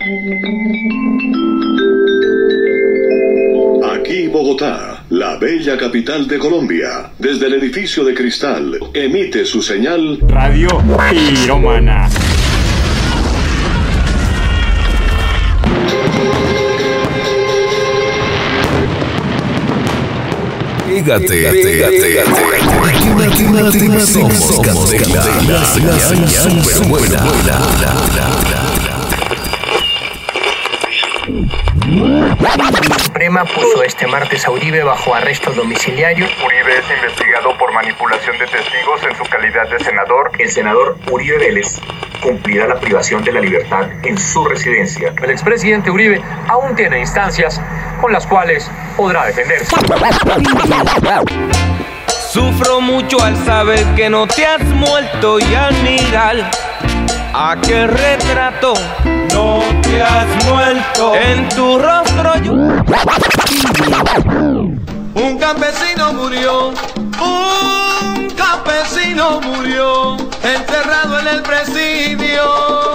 Aquí Bogotá, la bella capital de Colombia, desde el edificio de cristal, emite su señal Radio Pirómana. Pégate. Somos Candela, la señal super buena. La Suprema puso este martes a Uribe bajo arresto domiciliario. Uribe es investigado por manipulación de testigos en su calidad de senador. El senador Uribe Vélez cumplirá la privación de la libertad en su residencia. El expresidente Uribe aún tiene instancias con las cuales podrá defenderse. Sufro mucho al saber que no te has muerto y al mirar aquel retrato. No te has muerto. En tu rostro yo. Un campesino murió. Un campesino murió. Encerrado en el presidio.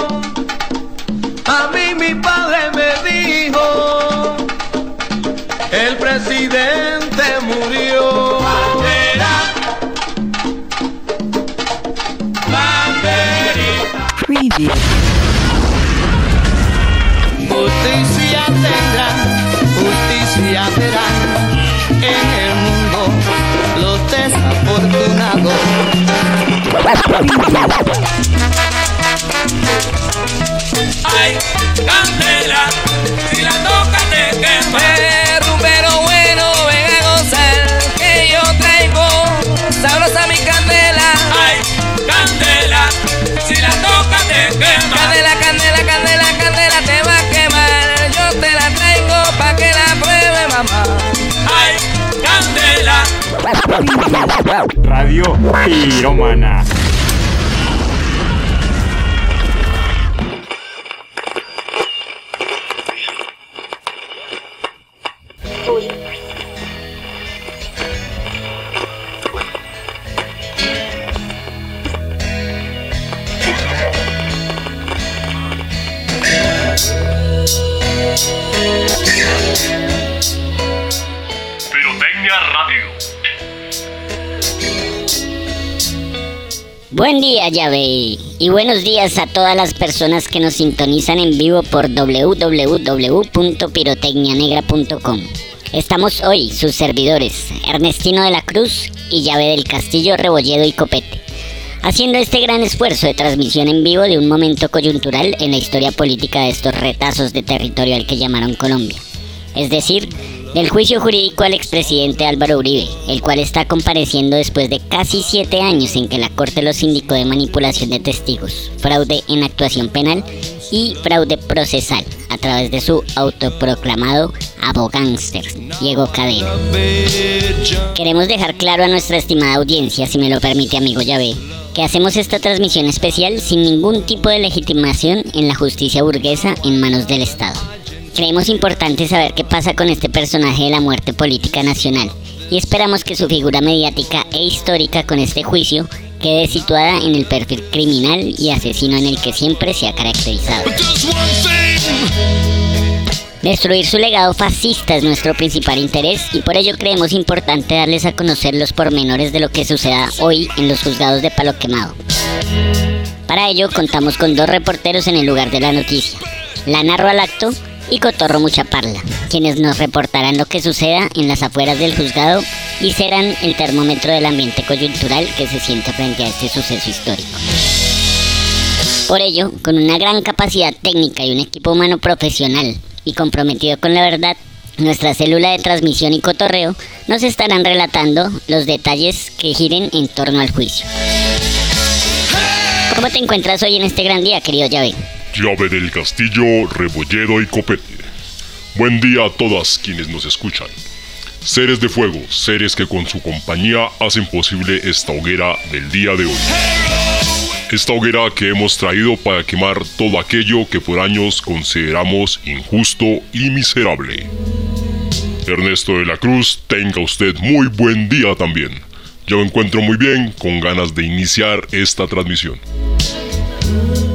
A mí mi padre me dijo. El presidente murió. Preview. Justicia tendrán, justicia verán en el mundo los desafortunados. Ay, candela, si la toca te quema. Rumbero bueno, ven a gozar, que yo traigo sabrosa mi candela. Ay, candela, si la toca te quema. Candela, candela, candela, candela te va a quemar. Yo te la traigo pa' que la pruebe, mamá. Ay, candela. Radio Pirómana. Pirotecnia Radio. Buen día, Yahvé, y buenos días a todas las personas que nos sintonizan en vivo por www.pirotecnianegra.com. Estamos hoy, sus servidores, Ernestino de la Cruz y Yahvé del Castillo, Rebolledo y Copete, haciendo este gran esfuerzo de transmisión en vivo de un momento coyuntural en la historia política de estos retazos de territorio al que llamaron Colombia, es decir, del juicio jurídico al expresidente Álvaro Uribe, el cual está compareciendo después de casi 7 años en que la Corte los indicó de manipulación de testigos, fraude en actuación penal y fraude procesal a través de su autoproclamado abogánster, Diego Cadena. Queremos dejar claro a nuestra estimada audiencia, si me lo permite amigo Yahvé, que hacemos esta transmisión especial sin ningún tipo de legitimación en la justicia burguesa en manos del Estado. Creemos importante saber qué pasa con este personaje de la muerte política nacional y esperamos que su figura mediática e histórica con este juicio quede situada en el perfil criminal y asesino en el que siempre se ha caracterizado. Destruir su legado fascista es nuestro principal interés y por ello creemos importante darles a conocer los pormenores de lo que suceda hoy en los juzgados de Palo Quemado. Para ello contamos con 2 reporteros en el lugar de la noticia, la Narro al Acto y Cotorro Mucha Parla, quienes nos reportarán lo que suceda en las afueras del juzgado y serán el termómetro del ambiente coyuntural que se siente frente a este suceso histórico. Por ello, con una gran capacidad técnica y un equipo humano profesional y comprometido con la verdad, nuestra célula de transmisión y cotorreo nos estarán relatando los detalles que giren en torno al juicio. ¿Cómo te encuentras hoy en este gran día, querido Yahvé? Yahvé del Castillo, Rebolledo y Copete. Buen día a todas quienes nos escuchan. Seres de fuego, seres que con su compañía hacen posible esta hoguera del día de hoy. Esta hoguera que hemos traído para quemar todo aquello que por años consideramos injusto y miserable. Ernesto de la Cruz, tenga usted muy buen día también. Yo me encuentro muy bien, con ganas de iniciar esta transmisión.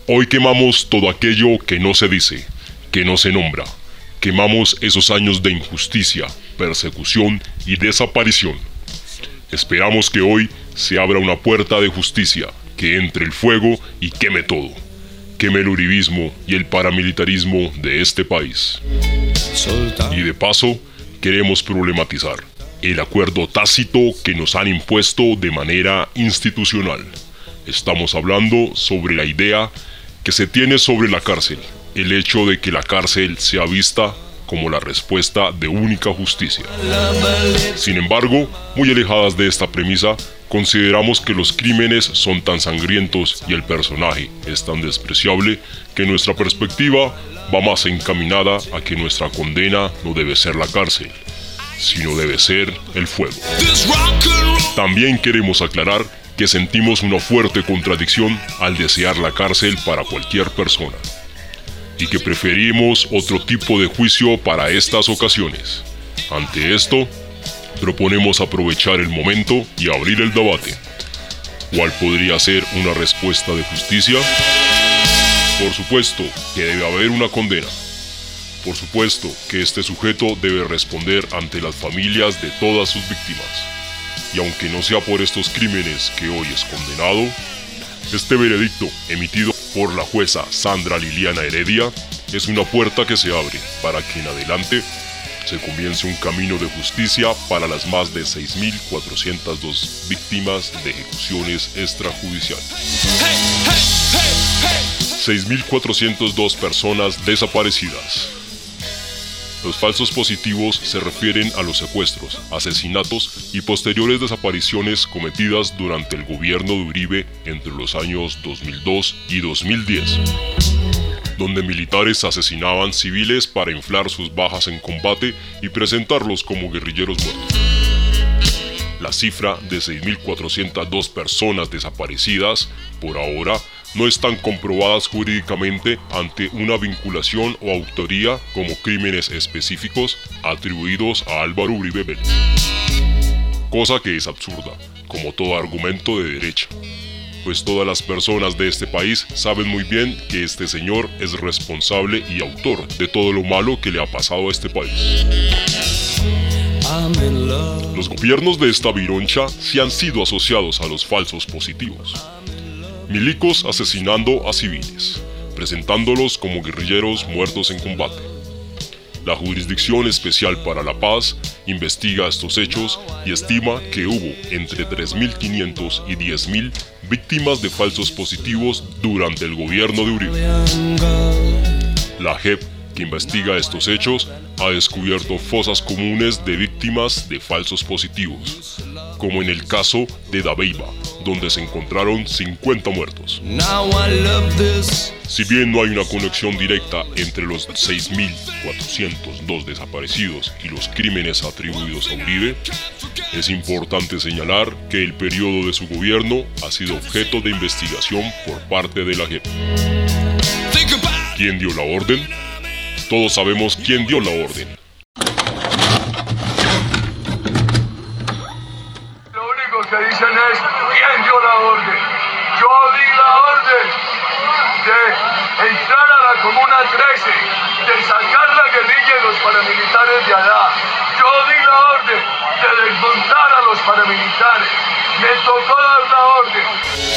Hoy quemamos todo aquello que no se dice, que no se nombra. Quemamos esos años de injusticia, persecución y desaparición. Esperamos que hoy se abra una puerta de justicia, que entre el fuego y queme todo. Queme el uribismo y el paramilitarismo de este país. Y de paso, queremos problematizar el acuerdo tácito que nos han impuesto de manera institucional. Estamos hablando sobre la idea que se tiene sobre la cárcel, el hecho de que la cárcel sea vista como la respuesta de única justicia. Sin embargo, muy alejadas de esta premisa, consideramos que los crímenes son tan sangrientos y el personaje es tan despreciable que nuestra perspectiva va más encaminada a que nuestra condena no debe ser la cárcel, sino debe ser el fuego. También queremos aclarar que sentimos una fuerte contradicción al desear la cárcel para cualquier persona, y que preferimos otro tipo de juicio para estas ocasiones. Ante esto, proponemos aprovechar el momento y abrir el debate. ¿Cuál podría ser una respuesta de justicia? Por supuesto que debe haber una condena. Por supuesto que este sujeto debe responder ante las familias de todas sus víctimas. Y aunque no sea por estos crímenes que hoy es condenado, este veredicto emitido por la jueza Sandra Liliana Heredia es una puerta que se abre para que en adelante se comience un camino de justicia para las más de 6.402 víctimas de ejecuciones extrajudiciales. 6.402 personas desaparecidas. Los falsos positivos se refieren a los secuestros, asesinatos y posteriores desapariciones cometidas durante el gobierno de Uribe entre los años 2002 y 2010, donde militares asesinaban civiles para inflar sus bajas en combate y presentarlos como guerrilleros muertos. La cifra de 6.402 personas desaparecidas, por ahora, no están comprobadas jurídicamente ante una vinculación o autoría como crímenes específicos atribuidos a Álvaro Uribe Vélez. Cosa que es absurda, como todo argumento de derecha, pues todas las personas de este país saben muy bien que este señor es responsable y autor de todo lo malo que le ha pasado a este país. Los gobiernos de esta vironcha sí han sido asociados a los falsos positivos. Milicos asesinando a civiles, presentándolos como guerrilleros muertos en combate. La Jurisdicción Especial para la Paz investiga estos hechos y estima que hubo entre 3.500 y 10.000 víctimas de falsos positivos durante el gobierno de Uribe. La JEP, que investiga estos hechos, ha descubierto fosas comunes de víctimas de falsos positivos, como en el caso de Dabeiba, donde se encontraron 50 muertos. Si bien no hay una conexión directa entre los 6.402 desaparecidos y los crímenes atribuidos a Uribe, es importante señalar que el periodo de su gobierno ha sido objeto de investigación por parte de la JEP. ¿Quién dio la orden? Todos sabemos quién dio la orden. Lo único que dicen es quién dio la orden. Yo di la orden de entrar a la Comuna 13, de sacar la guerrilla y los paramilitares de allá. Yo di la orden de desmontar a los paramilitares. Me tocó dar la orden.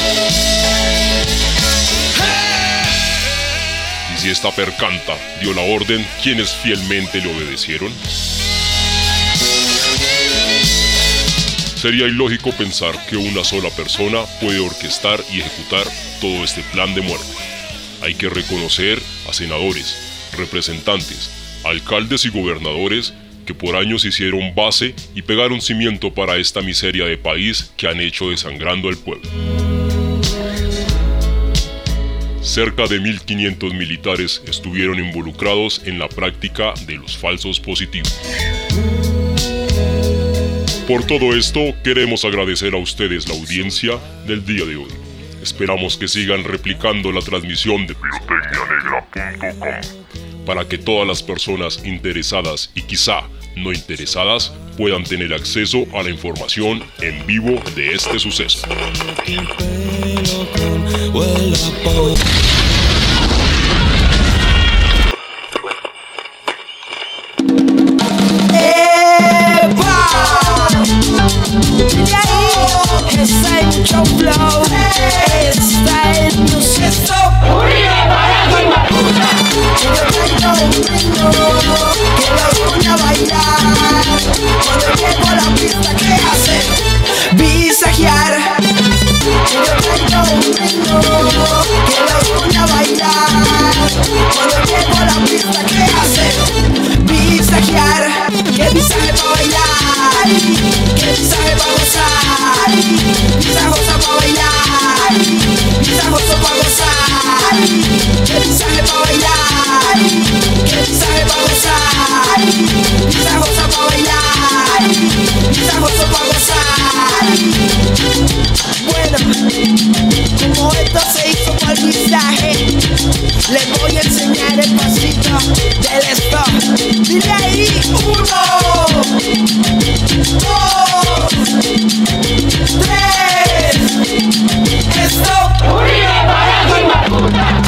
Si esta percanta dio la orden, ¿quiénes fielmente le obedecieron? Sería ilógico pensar que una sola persona puede orquestar y ejecutar todo este plan de muerte. Hay que reconocer a senadores, representantes, alcaldes y gobernadores que por años hicieron base y pegaron cimiento para esta miseria de país que han hecho desangrando al pueblo. Cerca de 1.500 militares estuvieron involucrados en la práctica de los falsos positivos. Por todo esto, queremos agradecer a ustedes la audiencia del día de hoy. Esperamos que sigan replicando la transmisión de pirotecnianegra.com para que todas las personas interesadas y quizá no interesadas puedan tener acceso a la información en vivo de este suceso. mucho flow. Está el proceso. Uribe, Barajo y Macuta. Que yo traigo un ritmo que los pone a bailar. Cuando llego a la pista, ¿qué hacen? Visajear. Que yo traigo un ritmo que los pone a bailar. Cuando llego a la pista, ¿qué hacen? Visajear. Que visaje pa' bailar. Que visaje pa' gozar. Visajosa pa' bailar. Visajoso pa' gozar. Que visaje pa' bailar. Que visaje pa' gozar. Visajosa pa' bailar. Visajoso pa' gozar. Bueno, como esto se hizo por visaje, les voy a enseñar el pasito del stop. Dile ahí, 1, 2, 3, stop. Uribe, Barajo y Macuta.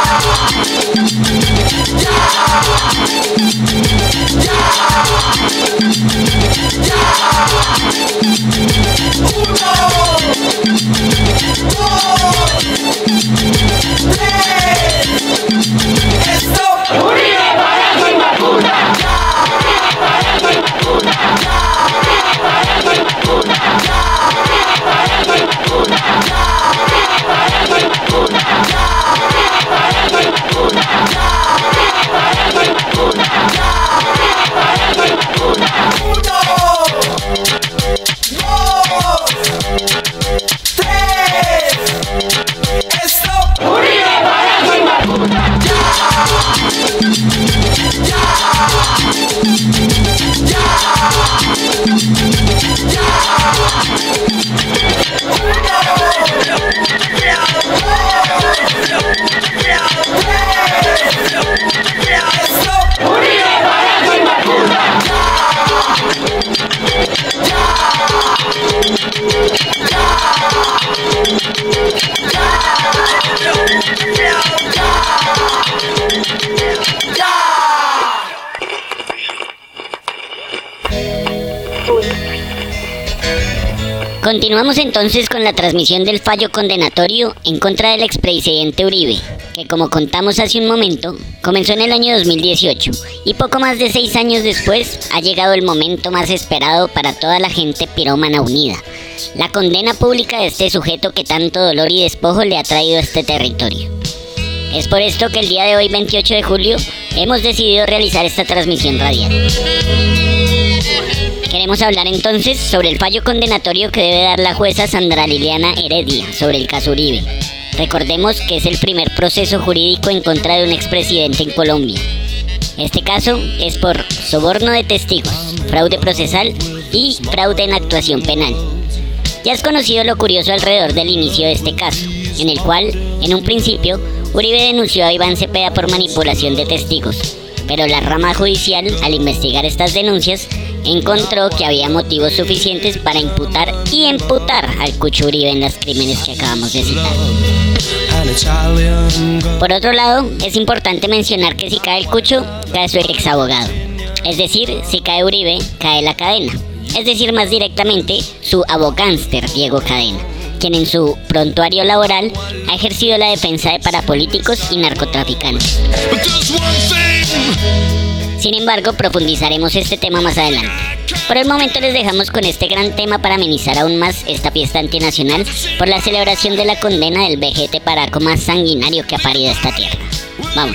Continuamos entonces con la transmisión del fallo condenatorio en contra del expresidente Uribe, que como contamos hace un momento, comenzó en el año 2018 y poco más de 6 años después ha llegado el momento más esperado para toda la gente pirómana unida, la condena pública de este sujeto que tanto dolor y despojo le ha traído a este territorio. Es por esto que el día de hoy, 28 de julio, hemos decidido realizar esta transmisión radial. Queremos hablar entonces sobre el fallo condenatorio que debe dar la jueza Sandra Liliana Heredia sobre el caso Uribe. Recordemos que es el primer proceso jurídico en contra de un expresidente en Colombia. Este caso es por soborno de testigos, fraude procesal y fraude en actuación penal. Ya es conocido lo curioso alrededor del inicio de este caso, en el cual, en un principio, Uribe denunció a Iván Cepeda por manipulación de testigos, pero la rama judicial, al investigar estas denuncias, encontró que había motivos suficientes para imputar y emputar al Cucho Uribe en los crímenes que acabamos de citar. Por otro lado, es importante mencionar que si cae el Cucho, cae su ex abogado. Es decir, si cae Uribe, cae la cadena. Es decir, más directamente, su abogánster Diego Cadena, quien en su prontuario laboral ha ejercido la defensa de parapolíticos y narcotraficantes. Sin embargo, profundizaremos este tema más adelante. Por el momento les dejamos con este gran tema para amenizar aún más esta fiesta antinacional por la celebración de la condena del vejete paraco más sanguinario que ha parido esta tierra. Vamos.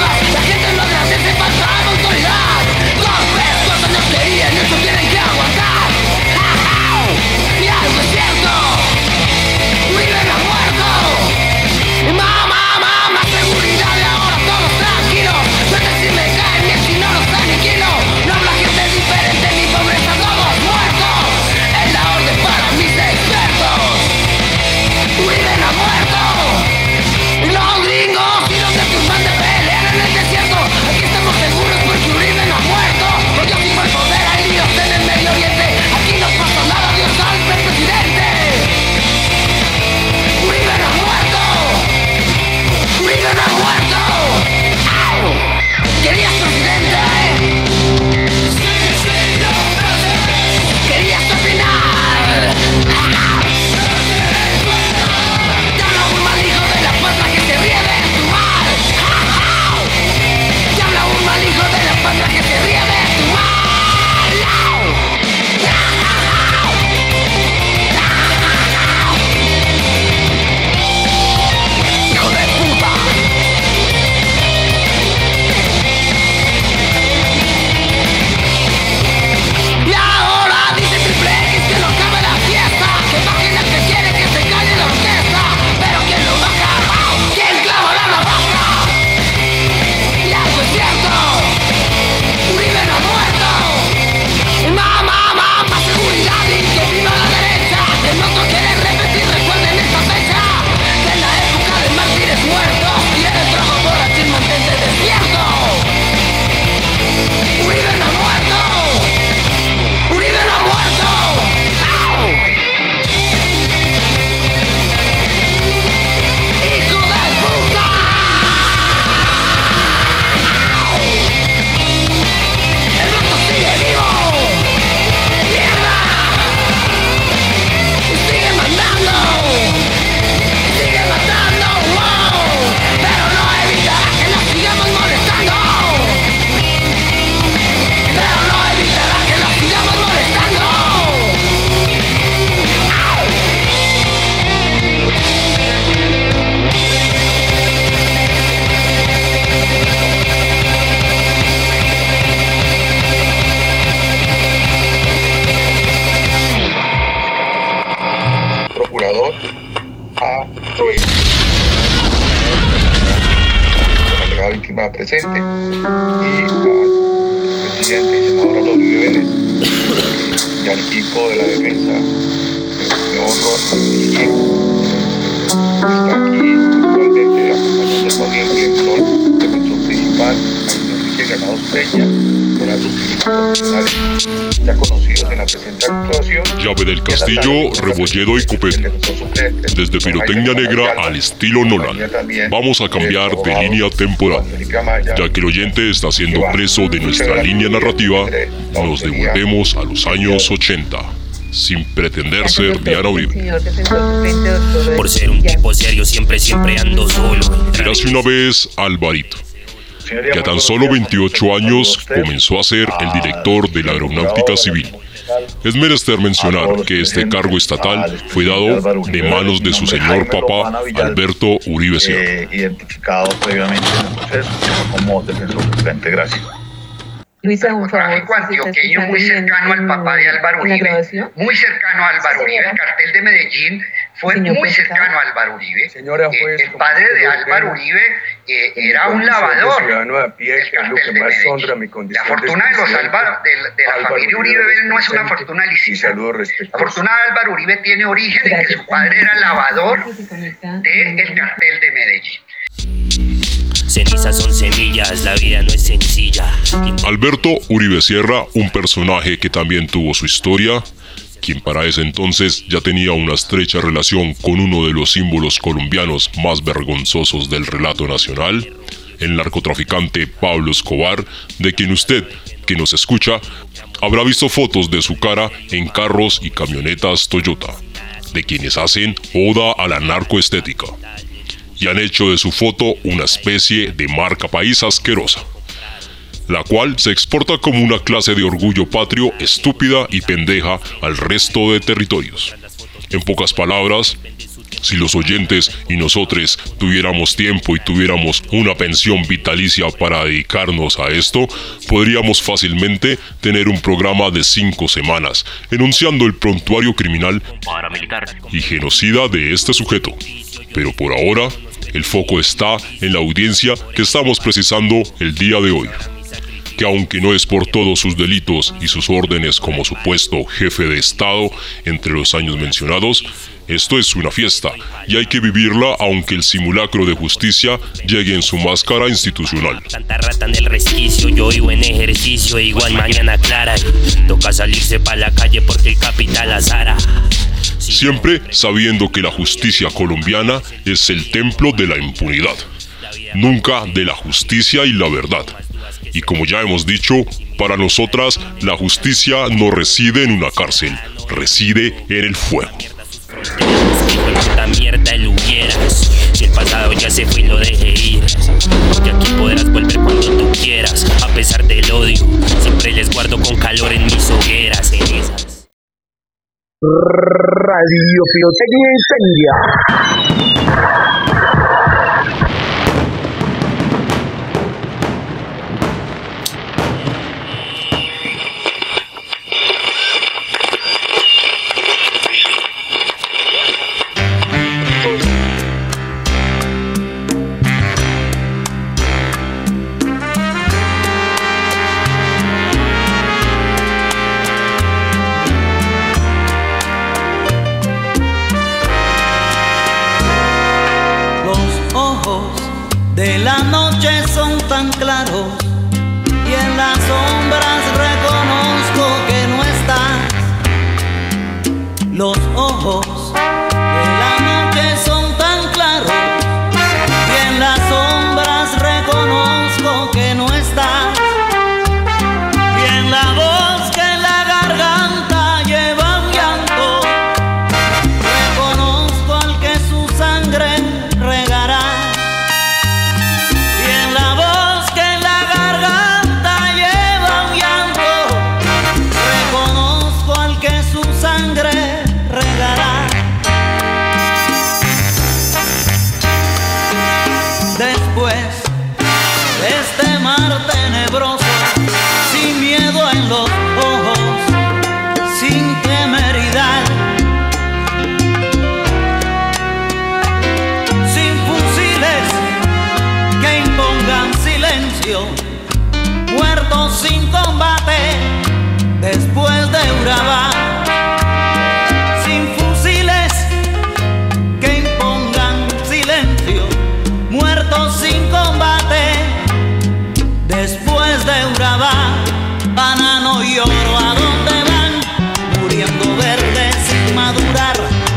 Eso tienen que aguantar. acá presente, y al presidente y senador Álvaro Uribe Vélez, y al equipo de la defensa, el señor Miguel, está aquí actualmente acompañando a Gabriel Director, defensor principal, al señor Enrique Granados Peña, de las institucionales ya conocidos en la presente actuación. Llave del Castillo, Rebolledo y Copete. Desde pirotecnia negra al estilo Nolan. Vamos a cambiar de línea temporal. Ya que el oyente está siendo preso de nuestra línea narrativa, nos devolvemos a los años 80. Sin pretender ser Diana Uribe. Por ser un tipo serio siempre ando solo. Érase una vez Alvarito, que a tan solo 28 años comenzó a ser el director de la Aeronáutica Civil. Es menester mencionar que este cargo estatal fue dado de manos de su señor papá, Alberto Uribe Sierra. Identificado previamente en el proceso como defensor suplente. Gracias. Narcotráfico antioqueño muy cercano al papá de Álvaro Uribe, muy cercano a Álvaro Uribe. El cartel de Medellín fue muy cercano a Álvaro Uribe. El padre de Álvaro Uribe era un lavador del cartel de Medellín. La fortuna de la familia Uribe no es una fortuna lícita. La fortuna de Álvaro Uribe tiene origen en que su padre era lavador del cartel de Medellín. Cenizas son semillas, la vida no es sencilla. Alberto Uribe Sierra, un personaje que también tuvo su historia, quien para ese entonces ya tenía una estrecha relación con uno de los símbolos colombianos más vergonzosos del relato nacional, el narcotraficante Pablo Escobar, de quien usted, que nos escucha, habrá visto fotos de su cara en carros y camionetas Toyota, de quienes hacen oda a la narcoestética, y han hecho de su foto una especie de marca país asquerosa, la cual se exporta como una clase de orgullo patrio estúpida y pendeja al resto de territorios. En pocas palabras, si los oyentes y nosotros tuviéramos tiempo y tuviéramos una pensión vitalicia para dedicarnos a esto, podríamos fácilmente tener un programa de 5 semanas enunciando el prontuario criminal y genocida de este sujeto. Pero por ahora, el foco está en la audiencia que estamos precisando el día de hoy, que aunque no es por todos sus delitos y sus órdenes como supuesto jefe de Estado entre los años mencionados, esto es una fiesta y hay que vivirla aunque el simulacro de justicia llegue en su máscara institucional. Tanta rata en el resquicio, yo vivo en ejercicio, igual mañana clara. Toca salirse pa' la calle porque el capital azara. Siempre sabiendo que la justicia colombiana es el templo de la impunidad, nunca de la justicia y la verdad. Y como ya hemos dicho, para nosotras la justicia no reside en una cárcel, reside en el fuego. Puta mierda el hubieras, si el pasado ya se fue y lo dejé ir, porque aquí podrás volver cuando tú quieras, a pesar del odio, siempre les guardo con calor en mis hogueras, cenizas. Radio Pirotecnia Incendia. De la noche son tan claros y en las sombras reconozco que no estás. Los ojos de la noche son tan claros y en las sombras reconozco que no estás. Y en la voz que en la garganta lleva un llanto, reconozco al que su sangre regará. Sangre regará.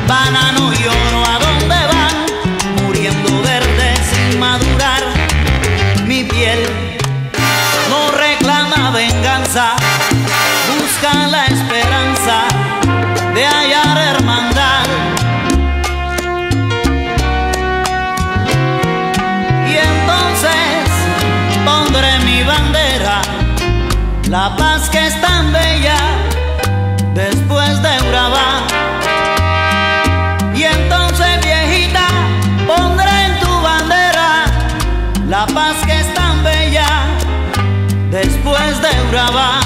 banano y oro, ¿a dónde van? Muriendo verde sin madurar. Mi piel no reclama venganza, busca la esperanza de hallar hermandad. Y entonces pondré mi bandera, la paz que es tan bella después de Urabá. Y entonces, viejita, pondré en tu bandera la paz que es tan bella después de Urabá.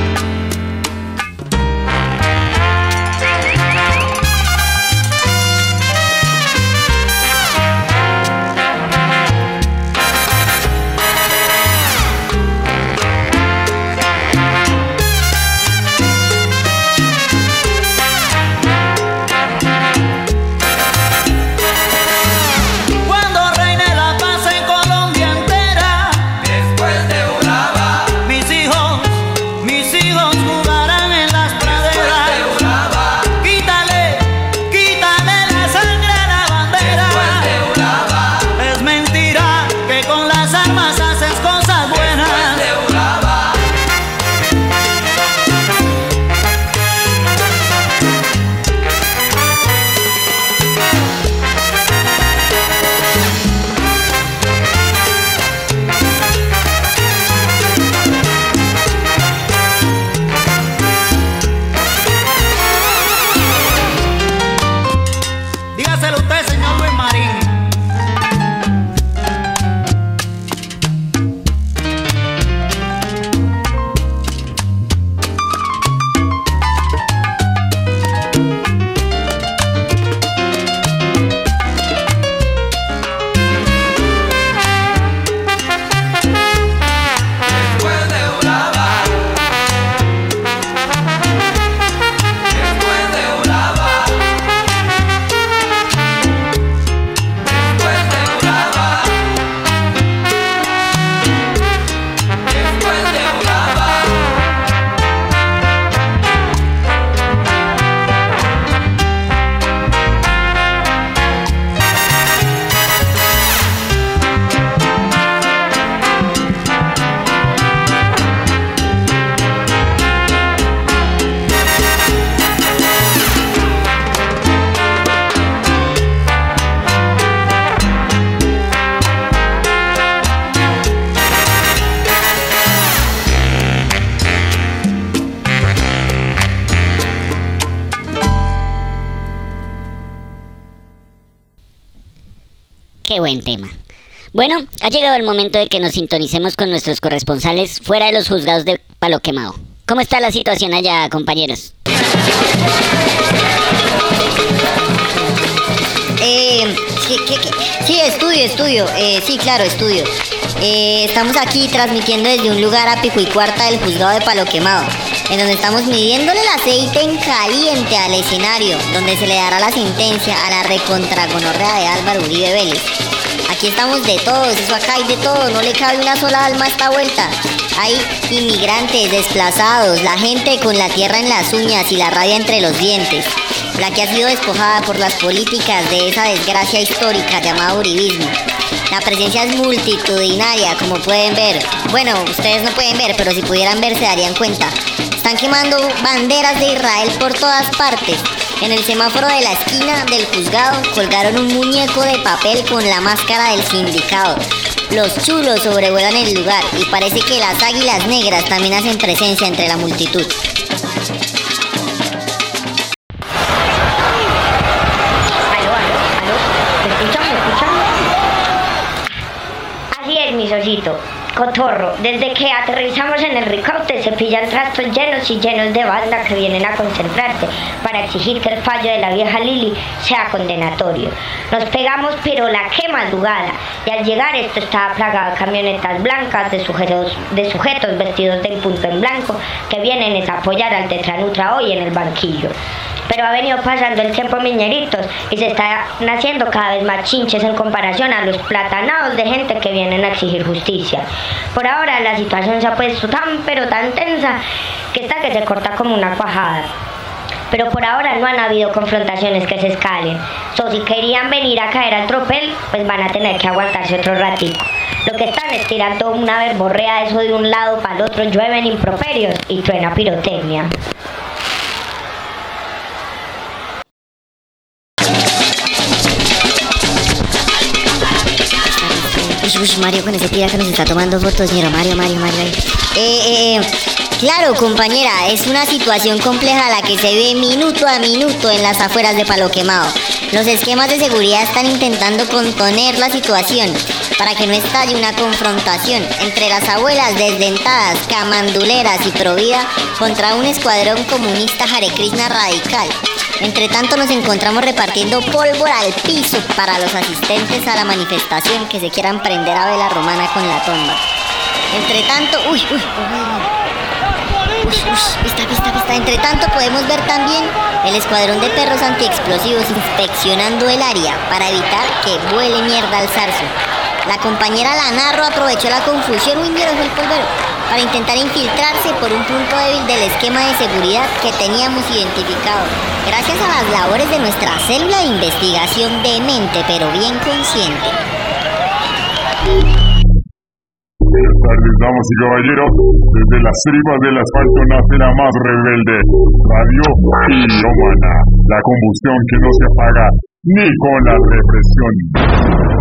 Qué buen tema. Bueno, ha llegado el momento de que nos sintonicemos con nuestros corresponsales fuera de los juzgados de Palo Quemado. ¿Cómo está la situación allá, compañeros? Sí, estudio. Sí, claro, estudio. Estamos aquí transmitiendo desde un lugar a pico y cuarta del juzgado de Palo Quemado, en donde estamos midiéndole el aceite en caliente al escenario, donde se le dará la sentencia a la recontragonorrea de Álvaro Uribe Vélez. Aquí estamos de todos, eso acá hay de todo, no le cabe una sola alma a esta vuelta. Hay inmigrantes, desplazados, la gente con la tierra en las uñas y la rabia entre los dientes, la que ha sido despojada por las políticas de esa desgracia histórica llamada uribismo. La presencia es multitudinaria, como pueden ver. Bueno, ustedes no pueden ver, pero si pudieran ver se darían cuenta. Están quemando banderas de Israel por todas partes. En el semáforo de la esquina del juzgado colgaron un muñeco de papel con la máscara del sindicato. Los chulos sobrevuelan el lugar y parece que las águilas negras también hacen presencia entre la multitud. Así es, mi socito. Cotorro, desde que aterrizamos en el Ricaute se pillan trastos llenos y llenos de banda que vienen a concentrarse para exigir que el fallo de la vieja Lili sea condenatorio. Nos pegamos pero la que madrugada, y al llegar esto estaba plagado de camionetas blancas de sujetos vestidos de punto en blanco que vienen a apoyar al Tetranutra hoy en el banquillo. Pero ha venido pasando el tiempo, miñeritos, y se están haciendo cada vez más chinches en comparación a los platanados de gente que vienen a exigir justicia. Por ahora la situación se ha puesto tan pero tan tensa que está que se corta como una cuajada. pero por ahora no han habido confrontaciones que se escalen. Si querían venir a caer al tropel, pues van a tener que aguantarse otro ratito. Lo que están es tirando una verborrea, eso de un lado para el otro, llueven improperios y truena pirotecnia. Mario con ese tira que nos está tomando fotos, Mario. Claro, compañera, es una situación compleja la que se ve minuto a minuto en las afueras de Palo Quemado. Los esquemas de seguridad están intentando contener la situación para que no estalle una confrontación entre las abuelas desdentadas, camanduleras y provida contra un escuadrón comunista Hare Krishna radical. Entre tanto nos encontramos repartiendo pólvora al piso para los asistentes a la manifestación que se quieran prender a vela romana con la tomba. Entre tanto, pista. Entre tanto podemos ver también el escuadrón de perros antiexplosivos inspeccionando el área para evitar que vuele mierda al zarzo. La compañera Lanarro aprovechó la confusión, el polvero, para intentar infiltrarse por un punto débil del esquema de seguridad que teníamos identificado. Gracias a las labores de nuestra célula de investigación demente, pero bien consciente. Buenas tardes, damas y caballeros. Desde las tripas del asfalto nace la más rebelde, Radio Pirómana. La combustión que no se apaga ni con la represión.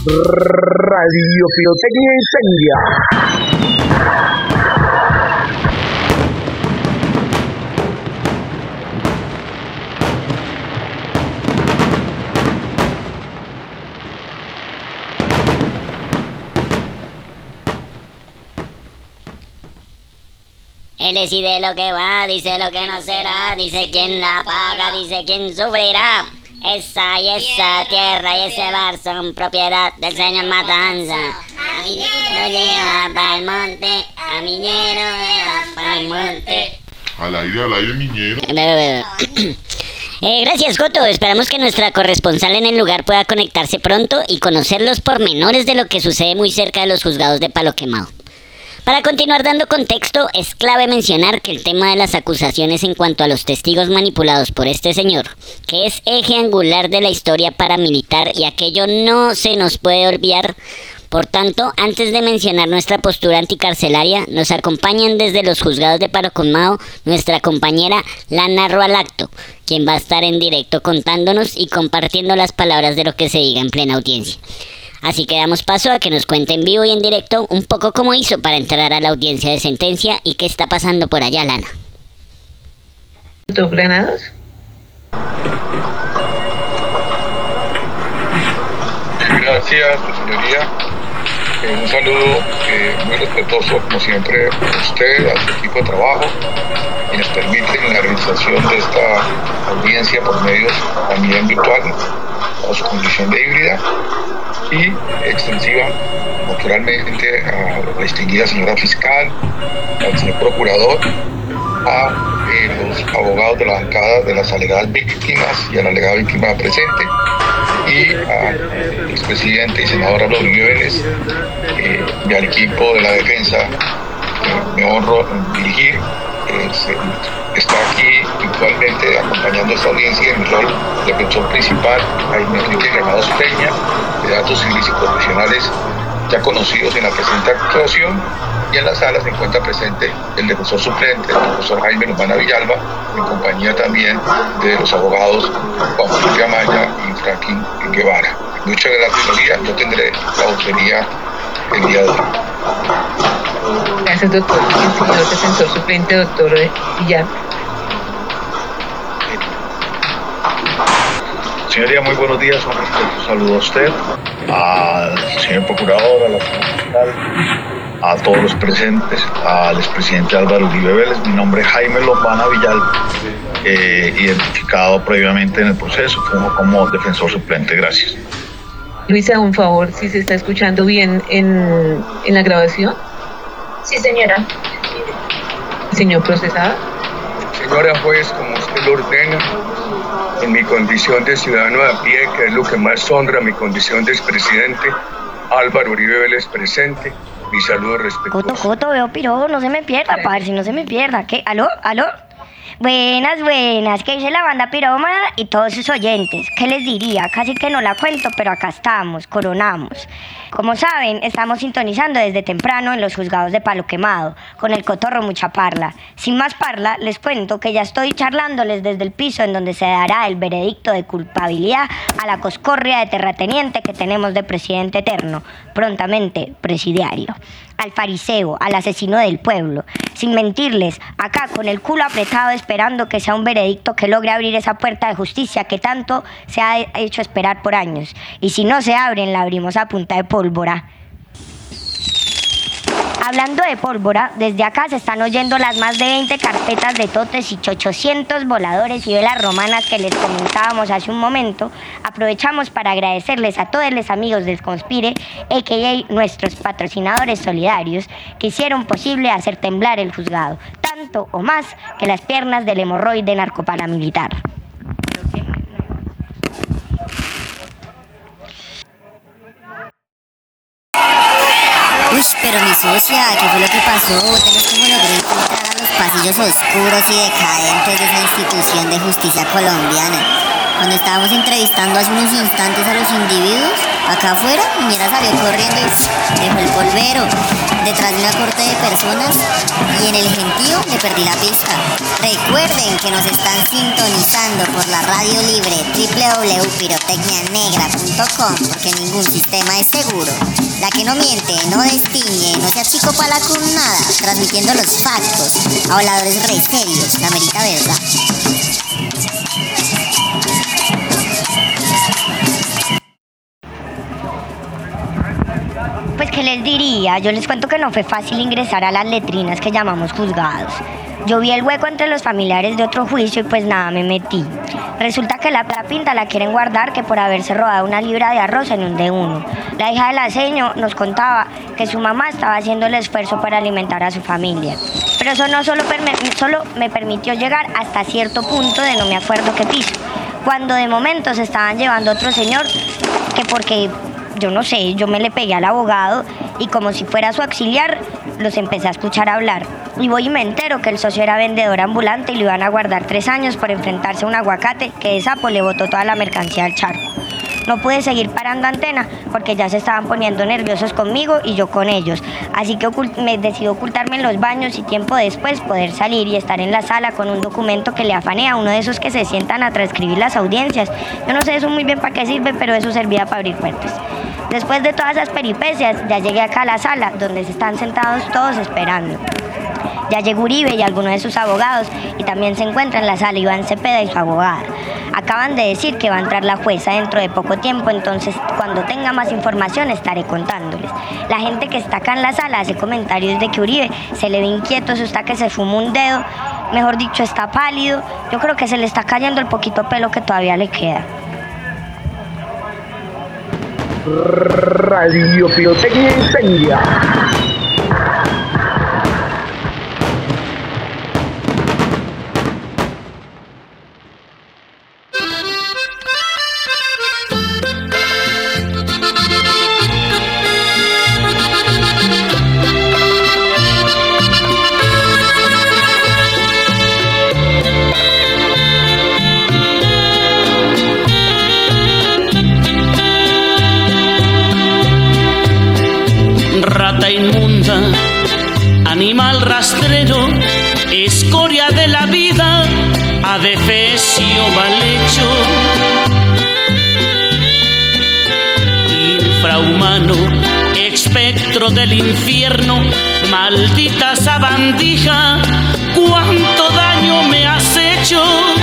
Radio Pirotecnia Incendia. Él decide lo que va, dice lo que no será, dice quién la paga, dice quién sufrirá. Esa y esa tierra y ese bar son propiedad del señor Matanza. A minero lleva pa'l monte, a minero lleva pa'l monte. Al aire, minero. Gracias, Joto. Esperamos que nuestra corresponsal en el lugar pueda conectarse pronto y conocer los pormenores de lo que sucede muy cerca de los juzgados de Palo Quemado. Para continuar dando contexto, es clave mencionar que el tema de las acusaciones en cuanto a los testigos manipulados por este señor, que es eje angular de la historia paramilitar y aquello no se nos puede olvidar. Por tanto, antes de mencionar nuestra postura anticarcelaria, nos acompañan desde los juzgados de Palo Quemado nuestra compañera Lana Rualacto, quien va a estar en directo contándonos y compartiendo las palabras de lo que se diga en plena audiencia. Así que damos paso a que nos cuente en vivo y en directo un poco cómo hizo para entrar a la audiencia de sentencia y qué está pasando por allá, Lana. ¿Dos granadas? Gracias, señoría. Un saludo muy respetuoso, como siempre, a usted, a su equipo de trabajo, quienes permiten la realización de esta audiencia por medios también virtual, a su condición de híbrida, y extensiva, naturalmente, a la distinguida señora fiscal, al señor procurador, a los abogados de la bancada de las alegadas víctimas y a la alegada víctima presente, y al expresidente y senador Álvaro Uribe Vélez, y al equipo de la defensa que me honro en dirigir. Está aquí virtualmente acompañando esta audiencia en mi rol de defensor principal, Jaime Enrique Granados Peña, de datos civiles y profesionales ya conocidos en la presente actuación, y en la sala se encuentra presente el defensor suplente, el profesor Jaime Lomana Villalba, en compañía también de los abogados Juan Felipe Amaya y Franklin Guevara. Muchas gracias, señoría. Yo tendré la vocería el día de hoy. Gracias, doctor. El señor defensor suplente, doctor Villalba. Señoría, muy buenos días. Un respetuoso saludo a usted, al señor procurador, a la señora fiscal, a todos los presentes, al expresidente Álvaro Uribe Vélez. Mi nombre es Jaime Lomana Villalba, identificado previamente en el proceso, funjo como defensor suplente. Gracias. Luisa, un favor, si se está escuchando bien en la grabación. Sí, señora. Señor procesado. Señora juez, como usted lo ordena, en mi condición de ciudadano de a pie, que es lo que más honra mi condición de expresidente, Álvaro Uribe Vélez presente, mi saludo respetuoso. Joto, veo piro, no se me pierda, parce, no se me pierda. ¿Qué? ¿Aló? Buenas, ¿qué dice la banda pirómana y todos sus oyentes? ¿Qué les diría? Casi que no la cuento, pero acá estamos, coronamos. Como saben, estamos sintonizando desde temprano en los juzgados de Palo Quemado, con el cotorro mucha parla. Sin más parla, les cuento que ya estoy charlándoles desde el piso en donde se dará el veredicto de culpabilidad a la coscorria de terrateniente que tenemos de presidente eterno, prontamente presidiario. Al fariseo, al asesino del pueblo. Sin mentirles, acá con el culo apretado esperando que sea un veredicto que logre abrir esa puerta de justicia que tanto se ha hecho esperar por años. Y si no se abren, la abrimos a punta de pólvora. Hablando de pólvora, desde acá se están oyendo las más de 20 carpetas de totes y 800 voladores y velas romanas que les comentábamos hace un momento. Aprovechamos para agradecerles a todos los amigos del Conspire, a.k.a. nuestros patrocinadores solidarios, que hicieron posible hacer temblar el juzgado, tanto o más que las piernas del hemorroide narcoparamilitar. Uy, pero mi socia, ¿qué fue lo que pasó? ¿Tenés cómo logré entrar a los pasillos oscuros y decadentes de esa institución de justicia colombiana? Cuando estábamos entrevistando hace unos instantes a los individuos, Acá afuera, Piñera salió corriendo y dejó el polvero detrás de una corte de personas y en el gentío le perdí la pista. Recuerden que nos están sintonizando por la radio libre www.pirotecnianegra.com, porque ningún sistema es seguro. La que no miente, no destiñe, no se achicopala con nada, transmitiendo los factos a habladores re serios, la merita verdad. Pues qué les diría, yo les cuento que no fue fácil ingresar a las letrinas que llamamos juzgados. Yo vi el hueco entre los familiares de otro juicio y pues nada, me metí. Resulta que la pinta la quieren guardar que por haberse robado una libra de arroz en un D1. La hija de la seño nos contaba que su mamá estaba haciendo el esfuerzo para alimentar a su familia. Pero eso no solo me permitió llegar hasta cierto punto de no me acuerdo qué piso. Cuando de momento se estaban llevando otro señor que porque... yo no sé, yo me le pegué al abogado y como si fuera su auxiliar, los empecé a escuchar hablar. Y voy y me entero que el socio era vendedor ambulante y lo iban a guardar 3 años por enfrentarse a un aguacate que de sapo le botó toda la mercancía al charco. No pude seguir parando antena porque ya se estaban poniendo nerviosos conmigo y yo con ellos. Así que me decidí ocultarme en los baños y tiempo después poder salir y estar en la sala con un documento que le afané a uno de esos que se sientan a transcribir las audiencias. Yo no sé eso muy bien para qué sirve, pero eso servía para abrir puertas. Después de todas esas peripecias, ya llegué acá a la sala donde se están sentados todos esperando. Ya llegó Uribe y algunos de sus abogados y también se encuentra en la sala Iván Cepeda y su abogada. Acaban de decir que va a entrar la jueza dentro de poco tiempo, entonces cuando tenga más información estaré contándoles. La gente que está acá en la sala hace comentarios de que Uribe se le ve inquieto, eso está que se fuma un dedo, mejor dicho está pálido. Yo creo que se le está cayendo el poquito pelo que todavía le queda. Radio Pirotecnia Incendia. Rata inmunda, animal rastrero, escoria de la vida, adefesio mal hecho, infrahumano, espectro del infierno, maldita sabandija, cuánto daño me has hecho.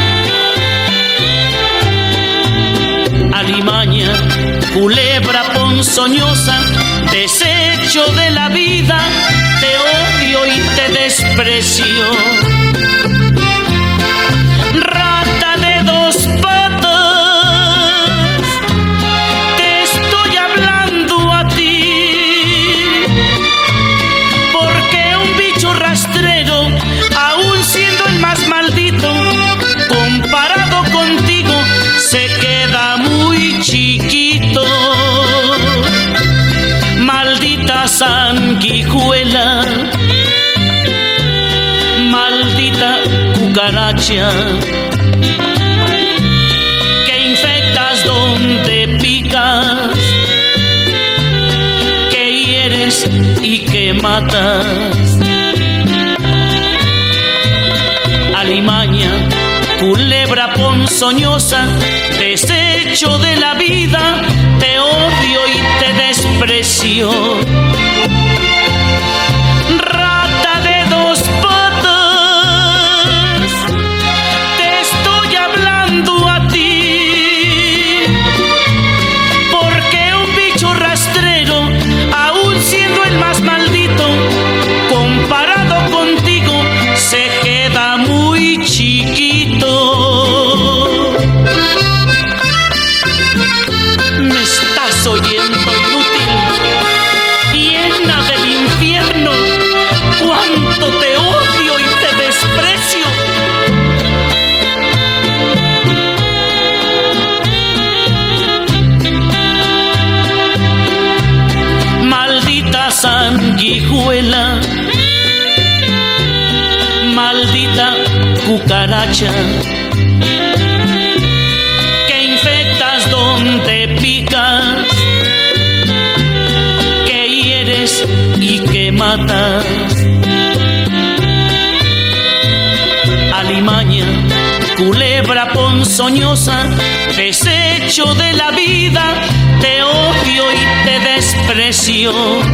Alimaña, culebra ponzoñosa, desecho de la vida, te odio y te desprecio. Rata de 2 patas, te estoy hablando a ti, porque un bicho rastrero, aún siendo el más maldito, comparado contigo, se queda muy chiquito. Maldita sanguijuela, maldita cucaracha, que infectas donde picas, que hieres y que matas. Alimaña, culebra ponzoñosa, desecho de la vida, te odio y te desprecio. Rata de 2 patas, te estoy hablando a ti, porque un bicho rastrero, aún siendo el más maldito, comparado contigo, se queda muy chiquito. ¿Me estás oyendo, inútil? Llena del infierno, cuánto te odio y te desprecio. Maldita sanguijuela, maldita cucaracha, que infectas donde picas, ponzoñosa, desecho de la vida, te odio y te desprecio.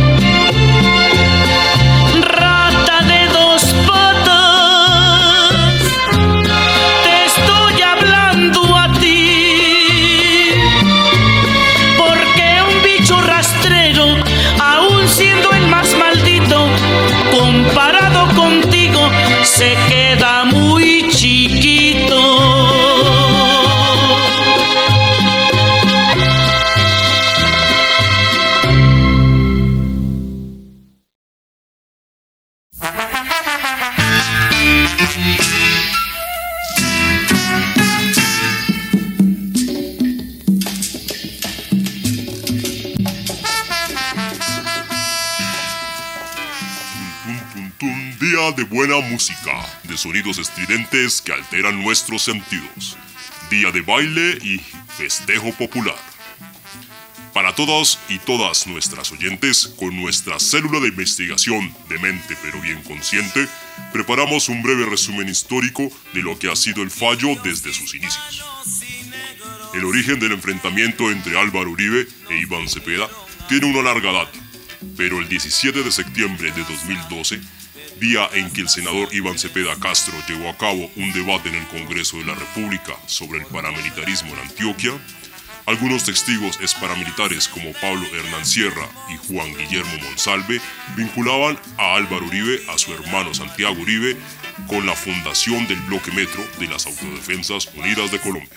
Rata de dos patas, te estoy hablando a ti, porque un bicho rastrero, aún siendo el más maldito, comparado contigo, se queda muy chiquito. Día de buena música, de sonidos estridentes que alteran nuestros sentidos. Día de baile y festejo popular. Para todos y todas nuestras oyentes, con nuestra célula de investigación de mente pero bien consciente, preparamos un breve resumen histórico de lo que ha sido el fallo desde sus inicios. El origen del enfrentamiento entre Álvaro Uribe e Iván Cepeda tiene una larga data, pero el 17 de septiembre de 2012, día en que el senador Iván Cepeda Castro llevó a cabo un debate en el Congreso de la República sobre el paramilitarismo en Antioquia, algunos testigos exparamilitares como Pablo Hernán Sierra y Juan Guillermo Monsalve vinculaban a Álvaro Uribe a su hermano Santiago Uribe con la fundación del Bloque Metro de las Autodefensas Unidas de Colombia.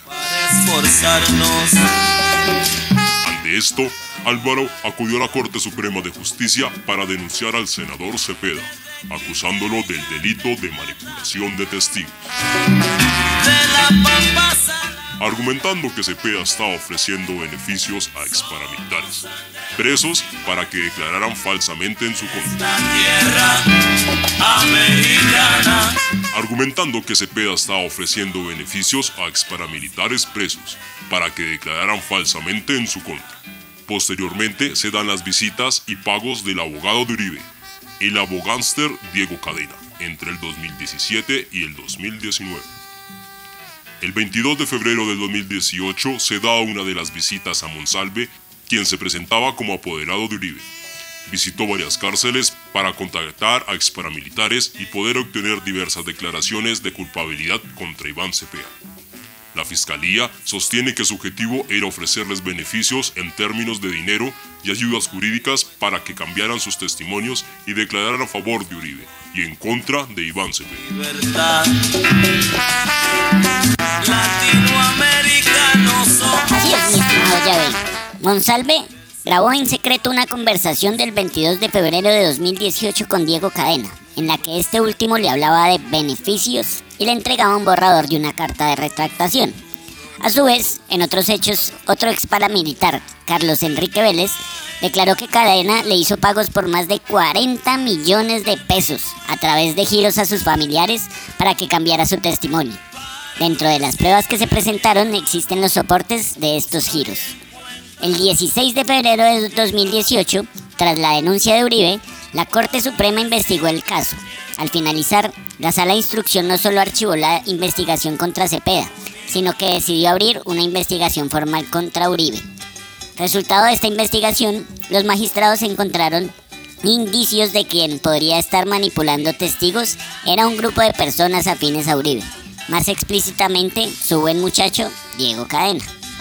Ante esto, Álvaro acudió a la Corte Suprema de Justicia para denunciar al senador Cepeda, acusándolo del delito de manipulación de testigos, argumentando que Cepeda estaba ofreciendo beneficios a exparamilitares, presos para que declararan falsamente en su contra. Argumentando que Cepeda estaba ofreciendo beneficios a exparamilitares presos para que declararan falsamente en su contra. Posteriormente se dan las visitas y pagos del abogado de Uribe, el abogánster Diego Cadena, entre el 2017 y el 2019. El 22 de febrero del 2018 se da una de las visitas a Monsalve, quien se presentaba como apoderado de Uribe. Visitó varias cárceles para contactar a exparamilitares y poder obtener diversas declaraciones de culpabilidad contra Iván Cepeda. La Fiscalía sostiene que su objetivo era ofrecerles beneficios en términos de dinero y ayudas jurídicas para que cambiaran sus testimonios y declararan a favor de Uribe y en contra de Iván Cepeda. Así es, mi estimado Yabel. Monsalve grabó en secreto una conversación del 22 de febrero de 2018 con Diego Cadena, en la que este último le hablaba de beneficios y le entregaba un borrador de una carta de retractación. A su vez, en otros hechos, otro ex paramilitar, Carlos Enrique Vélez, declaró que Cadena le hizo pagos por más de 40 millones de pesos a través de giros a sus familiares para que cambiara su testimonio. Dentro de las pruebas que se presentaron existen los soportes de estos giros. El 16 de febrero de 2018, tras la denuncia de Uribe, la Corte Suprema investigó el caso. Al finalizar, la Sala de Instrucción no solo archivó la investigación contra Cepeda, sino que decidió abrir una investigación formal contra Uribe. Resultado de esta investigación, los magistrados encontraron indicios de que quien podría estar manipulando testigos era un grupo de personas afines a Uribe. Más explícitamente, su buen muchacho, Diego Cadena.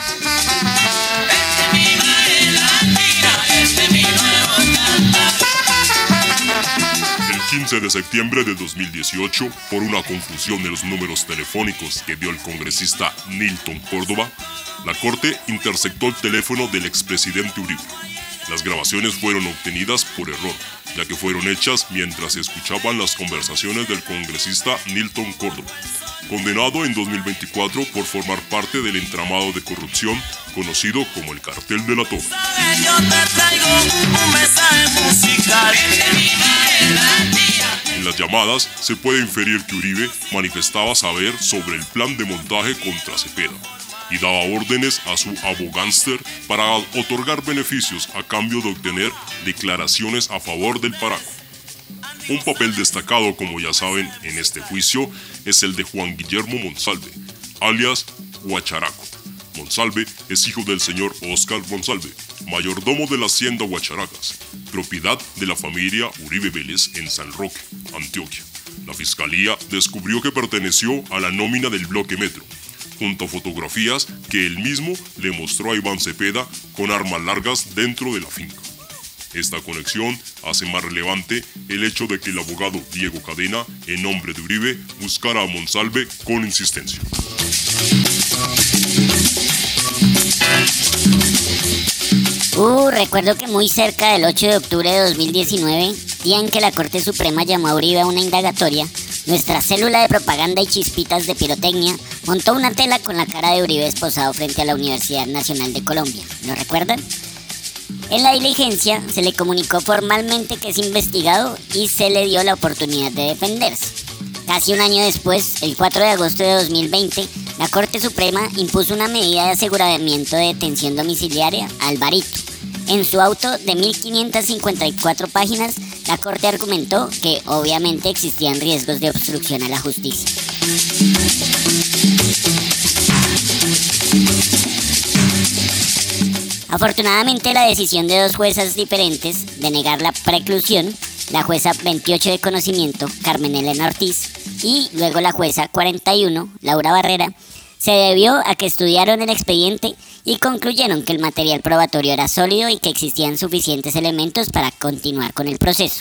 El 15 de septiembre de 2018, por una confusión de los números telefónicos que dio el congresista Nilton Córdoba, la Corte interceptó el teléfono del expresidente Uribe. Las grabaciones fueron obtenidas por error, ya que fueron hechas mientras se escuchaban las conversaciones del congresista Nilton Córdoba, condenado en 2024 por formar parte del entramado de corrupción conocido como el Cartel de la Toga. En las llamadas se puede inferir que Uribe manifestaba saber sobre el plan de montaje contra Cepeda y daba órdenes a su abogánster para otorgar beneficios a cambio de obtener declaraciones a favor del Paraco. Un papel destacado, como ya saben, en este juicio es el de Juan Guillermo Monsalve, alias Huacharaco. Monsalve es hijo del señor Óscar Monsalve, mayordomo de la hacienda Huacharacas, propiedad de la familia Uribe Vélez en San Roque, Antioquia. La fiscalía descubrió que perteneció a la nómina del bloque Metro, junto a fotografías que él mismo le mostró a Iván Cepeda con armas largas dentro de la finca. Esta conexión hace más relevante el hecho de que el abogado Diego Cadena, en nombre de Uribe, buscara a Monsalve con insistencia. Recuerdo que muy cerca del 8 de octubre de 2019, día en que la Corte Suprema llamó a Uribe a una indagatoria, nuestra célula de propaganda y chispitas de pirotecnia montó una tela con la cara de Uribe esposado frente a la Universidad Nacional de Colombia. ¿Lo recuerdan? En la diligencia se le comunicó formalmente que es investigado y se le dio la oportunidad de defenderse. Casi un año después, el 4 de agosto de 2020, la Corte Suprema impuso una medida de aseguramiento de detención domiciliaria a Alvarito. En su auto de 1554 páginas, la Corte argumentó que obviamente existían riesgos de obstrucción a la justicia. Afortunadamente, la decisión de dos juezas diferentes de negar la preclusión, la jueza 28 de conocimiento, Carmen Elena Ortiz, y luego la jueza 41, Laura Barrera, se debió a que estudiaron el expediente y concluyeron que el material probatorio era sólido y que existían suficientes elementos para continuar con el proceso.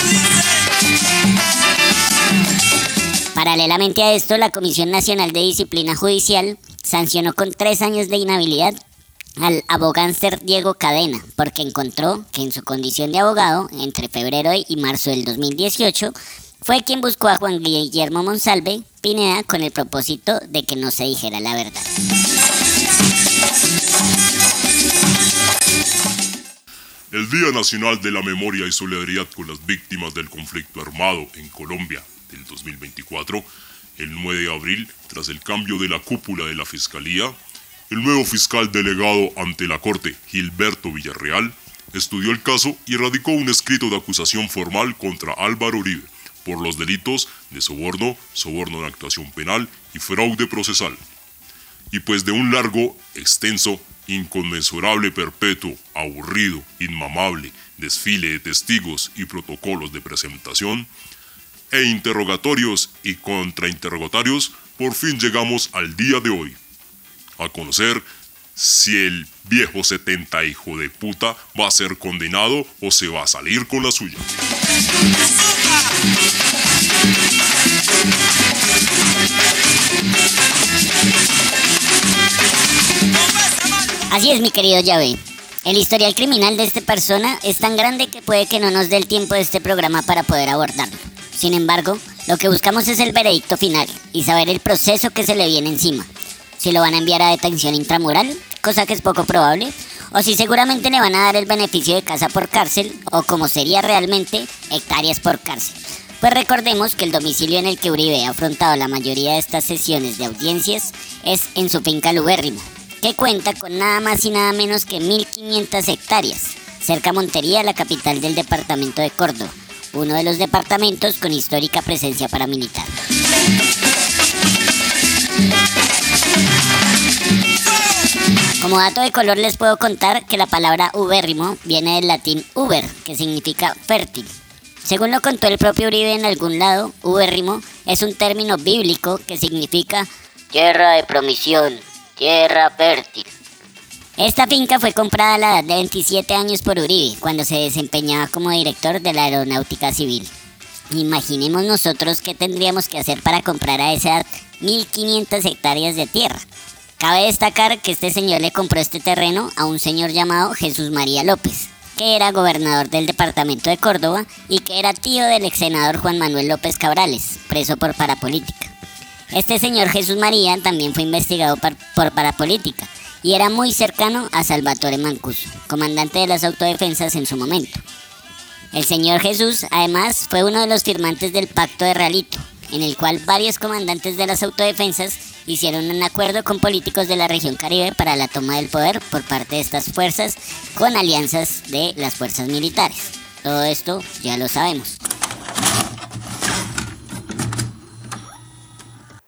Paralelamente a esto, la Comisión Nacional de Disciplina Judicial sancionó con 3 años de inhabilidad al abogánster Diego Cadena, porque encontró que en su condición de abogado, entre febrero y marzo del 2018, fue quien buscó a Juan Guillermo Monsalve Pineda con el propósito de que no se dijera la verdad. El Día Nacional de la Memoria y Solidaridad con las Víctimas del Conflicto Armado en Colombia del 2024, el 9 de abril, tras el cambio de la cúpula de la Fiscalía, el nuevo fiscal delegado ante la Corte, Gilberto Villarreal, estudió el caso y radicó un escrito de acusación formal contra Álvaro Uribe por los delitos de soborno, soborno en actuación penal y fraude procesal. Y pues de un largo, extenso, inconmensurable, perpetuo, aburrido, inmamable desfile de testigos y protocolos de presentación, e interrogatorios y contrainterrogatorios, por fin llegamos al día de hoy, a conocer si el viejo 70 hijo de puta va a ser condenado o se va a salir con la suya. Así es, mi querido Yahvé. El historial criminal de esta persona es tan grande que puede que no nos dé el tiempo de este programa para poder abordarlo. Sin embargo, lo que buscamos es el veredicto final y saber el proceso que se le viene encima. Si lo van a enviar a detención intramural, cosa que es poco probable, o si seguramente le van a dar el beneficio de casa por cárcel, o como sería realmente, hectáreas por cárcel. Pues recordemos que el domicilio en el que Uribe ha afrontado la mayoría de estas sesiones de audiencias es en su finca Lubérrimo, que cuenta con nada más y nada menos que 1500 hectáreas, cerca a Montería, la capital del departamento de Córdoba, uno de los departamentos con histórica presencia paramilitar. Como dato de color les puedo contar que la palabra ubérrimo viene del latín uber, que significa fértil. Según lo contó el propio Uribe en algún lado, ubérrimo es un término bíblico que significa tierra de promisión, tierra fértil. Esta finca fue comprada a la edad de 27 años por Uribe, cuando se desempeñaba como director de la Aeronáutica Civil. Imaginemos nosotros qué tendríamos que hacer para comprar a esa edad 1500 hectáreas de tierra. Cabe destacar que este señor le compró este terreno a un señor llamado Jesús María López, que era gobernador del departamento de Córdoba y que era tío del ex senador Juan Manuel López Cabrales, preso por parapolítica. Este señor Jesús María también fue investigado por parapolítica y era muy cercano a Salvatore Mancuso, comandante de las autodefensas en su momento. El señor Jesús, además, fue uno de los firmantes del Pacto de Realito, en el cual varios comandantes de las autodefensas hicieron un acuerdo con políticos de la región Caribe para la toma del poder por parte de estas fuerzas con alianzas de las fuerzas militares. Todo esto ya lo sabemos.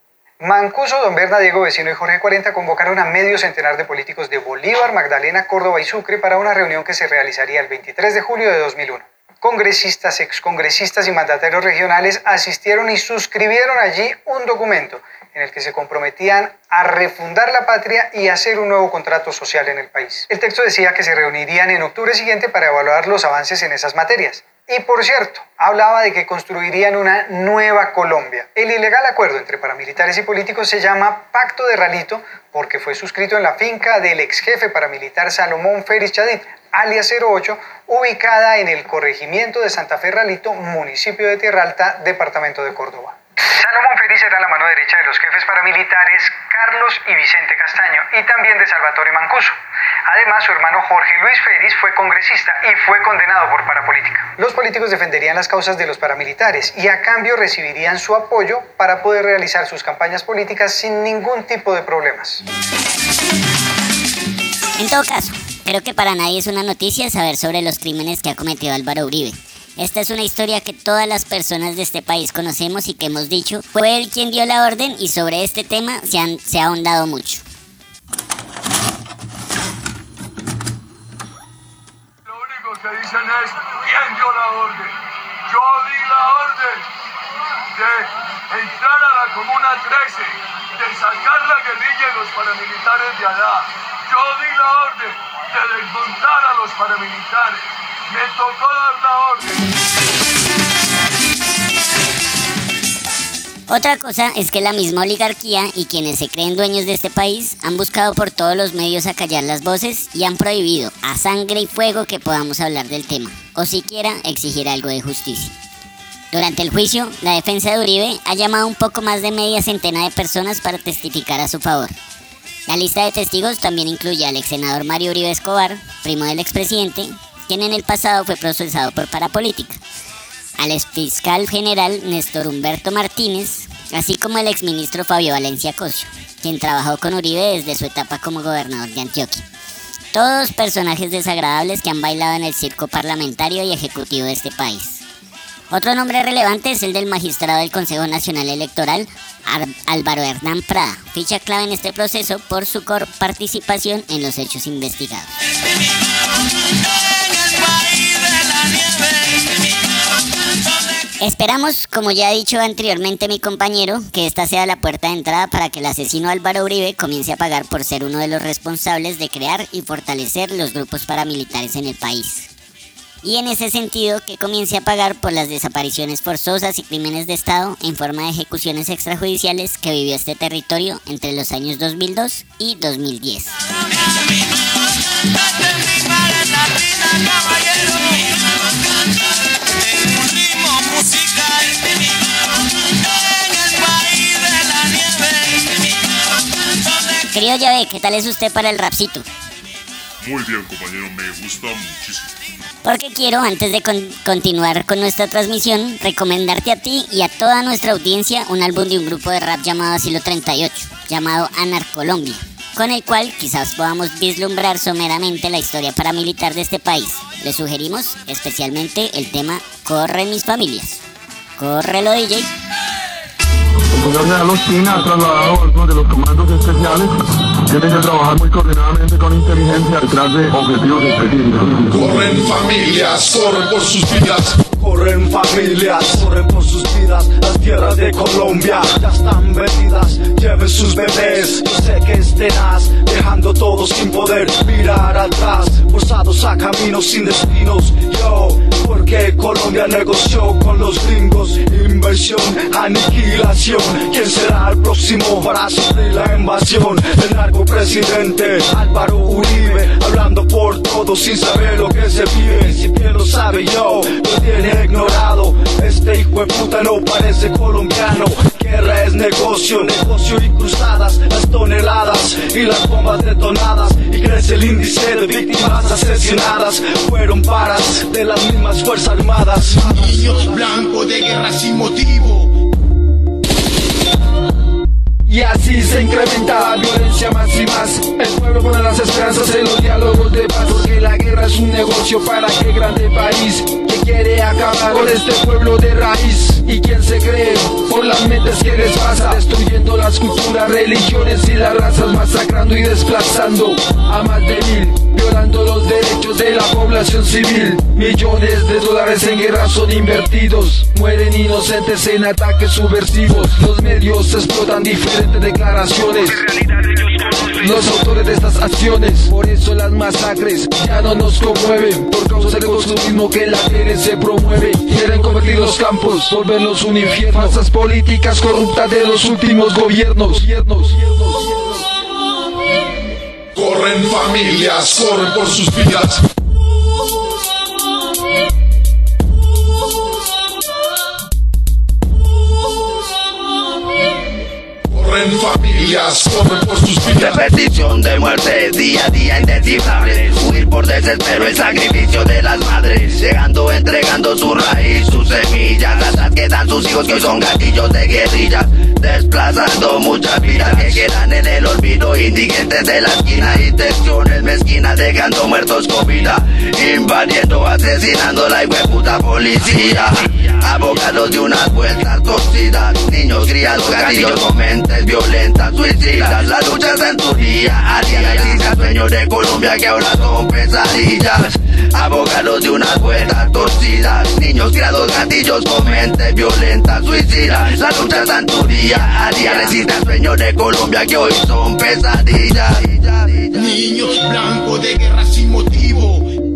Mancuso, Don Berna, Diego Vecino y Jorge 40 convocaron a medio centenar de políticos de Bolívar, Magdalena, Córdoba y Sucre para una reunión que se realizaría el 23 de julio de 2001. Congresistas, excongresistas y mandatarios regionales asistieron y suscribieron allí un documento en el que se comprometían a refundar la patria y hacer un nuevo contrato social en el país. El texto decía que se reunirían en octubre siguiente para evaluar los avances en esas materias. Y por cierto, hablaba de que construirían una nueva Colombia. El ilegal acuerdo entre paramilitares y políticos se llama Pacto de Ralito porque fue suscrito en la finca del ex jefe paramilitar Salomón Félix Chadid, alias 08, ubicada en el corregimiento de Santa Fe Ralito, municipio de Tierra Alta, departamento de Córdoba. Salomón Félix era la mano derecha de los jefes paramilitares Carlos y Vicente Castaño y también de Salvatore Mancuso. Además, su hermano Jorge Luis Félix fue congresista y fue condenado por parapolítica. Los políticos defenderían las causas de los paramilitares y a cambio recibirían su apoyo para poder realizar sus campañas políticas sin ningún tipo de problemas. En todo caso, creo que para nadie es una noticia saber sobre los crímenes que ha cometido Álvaro Uribe. Esta es una historia que todas las personas de este país conocemos y que hemos dicho fue él quien dio la orden, y sobre este tema se ha ahondado mucho. Lo único que dicen es quién dio la orden. Yo di la orden de entrar a la Comuna 13, de sacar la guerrilla y los paramilitares de allá. Yo di la orden de desmontar a los paramilitares. Me tocó dar la orden. Otra cosa es que la misma oligarquía y quienes se creen dueños de este país han buscado por todos los medios acallar las voces y han prohibido a sangre y fuego que podamos hablar del tema, o siquiera exigir algo de justicia. Durante el juicio, la defensa de Uribe ha llamado a un poco más de media centena de personas para testificar a su favor. La lista de testigos también incluye al ex senador Mario Uribe Escobar, primo del expresidente, quien en el pasado fue procesado por parapolítica, al exfiscal general Néstor Humberto Martínez, así como el exministro Fabio Valencia Cosio, quien trabajó con Uribe desde su etapa como gobernador de Antioquia. Todos personajes desagradables que han bailado en el circo parlamentario y ejecutivo de este país. Otro nombre relevante es el del magistrado del Consejo Nacional Electoral, Álvaro Hernán Prada, ficha clave en este proceso por su participación en los hechos investigados. Esperamos, como ya ha dicho anteriormente mi compañero, que esta sea la puerta de entrada para que el asesino Álvaro Uribe comience a pagar por ser uno de los responsables de crear y fortalecer los grupos paramilitares en el país. Y en ese sentido, que comience a pagar por las desapariciones forzosas y crímenes de Estado en forma de ejecuciones extrajudiciales que vivió este territorio entre los años 2002 y 2010. Querido Yahvé, ¿qué tal es usted para el rapcito? Muy bien, compañero, me gusta muchísimo. Porque quiero, antes de continuar con nuestra transmisión, recomendarte a ti y a toda nuestra audiencia un álbum de un grupo de rap llamado Asilo 38, llamado Anarcolombia, con el cual quizás podamos vislumbrar someramente la historia paramilitar de este país. Les sugerimos especialmente el tema Corren mis familias. Córrelo, DJ. El señor General Ospina ha trasladado a algunos de los comandos especiales. Tienen que trabajar muy coordinadamente con inteligencia detrás de objetivos específicos. Corren familias, corren por sus vidas. Corren familias, corren por sus vidas. Las tierras de Colombia ya están vendidas. Lleven sus bebés, yo sé que es tenaz, dejando todo sin poder mirar atrás. Forzados a caminos sin destinos. Yo, porque Colombia negoció con los gringos. Inversión, aniquilación. ¿Quién será el próximo para sufrir la invasión? El narcopresidente Álvaro Uribe, hablando por todos sin saber lo que se vive. Si bien lo sabe yo, lo tiene ignorado. Este hijo de puta no parece colombiano. Guerra es negocio, negocio y cruzadas. Las toneladas y las bombas detonadas. Y crece el índice de víctimas asesinadas. Fueron paras de las mismas fuerzas armadas. Niños blancos de guerra sin motivo. Y así se incrementa la violencia más y más. El pueblo pone las esperanzas en los diálogos de paz, porque la guerra es un negocio para aquel grande país que quiere acabar con este pueblo de raíz. Y quien se cree por la las mentes que les pasa, destruyendo las culturas, religiones y las razas, masacrando y desplazando a más de 1000, violando los derechos de la población civil. Millones de dólares en guerra son invertidos, mueren inocentes en ataques subversivos. Los medios explotan diferentes declaraciones, los autores de estas acciones. Por eso las masacres ya no nos conmueven, por causa del consumismo que en la tele se promueve. Quieren convertir los campos, volverlos un infierno. Falsas políticas corruptas de los últimos gobiernos. Corren familias, corren por sus vidas. Corren familias, corren por sus vidas. Repetición de muertes, día a día indescifrables. Huir por desespero, el sacrificio de las madres. Llegando, entregando su raíz, sus semillas. Hasta que dan sus hijos que hoy son gatillos de guerrillas. Desplazando muchas vidas que quedan en el olvido. Indigentes de la esquina, intenciones mezquinas, dejando muertos con vida. Invadiendo, asesinando la hijueputa policía. Abogados de unas vueltas torcidas. Niños criados, gatillos con mentes violentas, suicidas. Las luchas en tu día a día. Existen sueños de Colombia que ahora son pesadillas. Abogados de unas vueltas torcidas. Niños criados, gatillos con mentes violentas, suicidas. Las luchas en tu día a día. Resisten sueños de Colombia que hoy son pesadillas. Niños blancos de guerra sin motivo.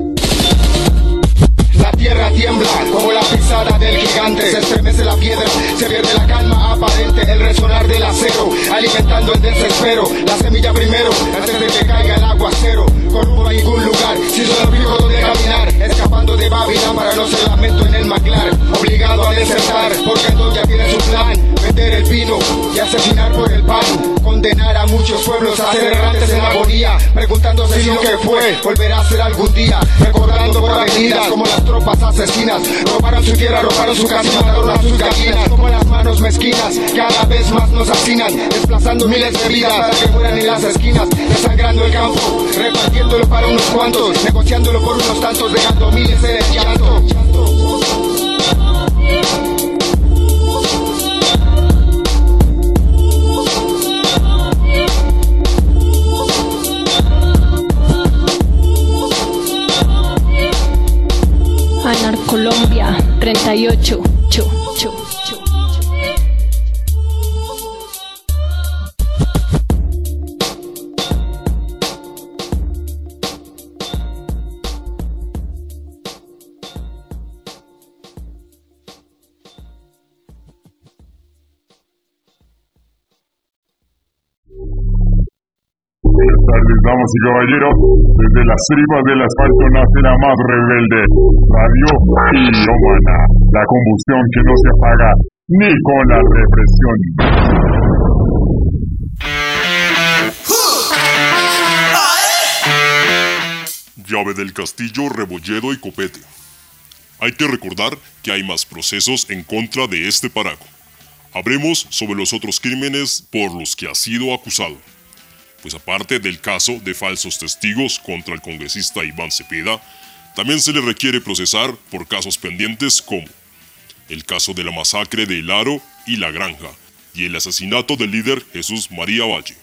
La tierra tiembla como la pisada del gigante. Se estremece la piedra, se pierde la calma aparente. El resonar del acero, alimentando el desespero. La semilla primero, antes de que caiga el aguacero. Con rumbo a ningún lugar, sin solo fijo donde caminar. Escapando de Babilón para no ser lamento en el manglar. Obligado a desertar, porque el ya tiene su plan. Vender el vino y asesinar por el pan. Condenar a muchos pueblos a ser errantes en agonía. Preguntándose si lo que fue volverá a ser algún día. Recordando por avenidas como las tropas asesinas. Robaron su tierra, robaron su casa y mataron a sus gallinas. Como las manos mezquinas, cada vez más nos hacinan. Desplazando miles de vidas para que mueran en las esquinas. Desangrando el campo, repartiéndolo para unos cuantos. Negociándolo por unos tantos, dejando miles en el llanto. Anar Colombia 38 Buenas tardes, damas y caballeros. Desde las tripas del asfalto nace la más rebelde, Radio Pirómana. La combustión que no se apaga ni con la represión. Llave del Castillo, Rebolledo y Copete. Hay que recordar que hay más procesos en contra de este paraco. Hablemos sobre los otros crímenes por los que ha sido acusado. Pues aparte del caso de falsos testigos contra el congresista Iván Cepeda, también se le requiere procesar por casos pendientes como el caso de la masacre de El Aro y La Granja y el asesinato del líder Jesús María Valle.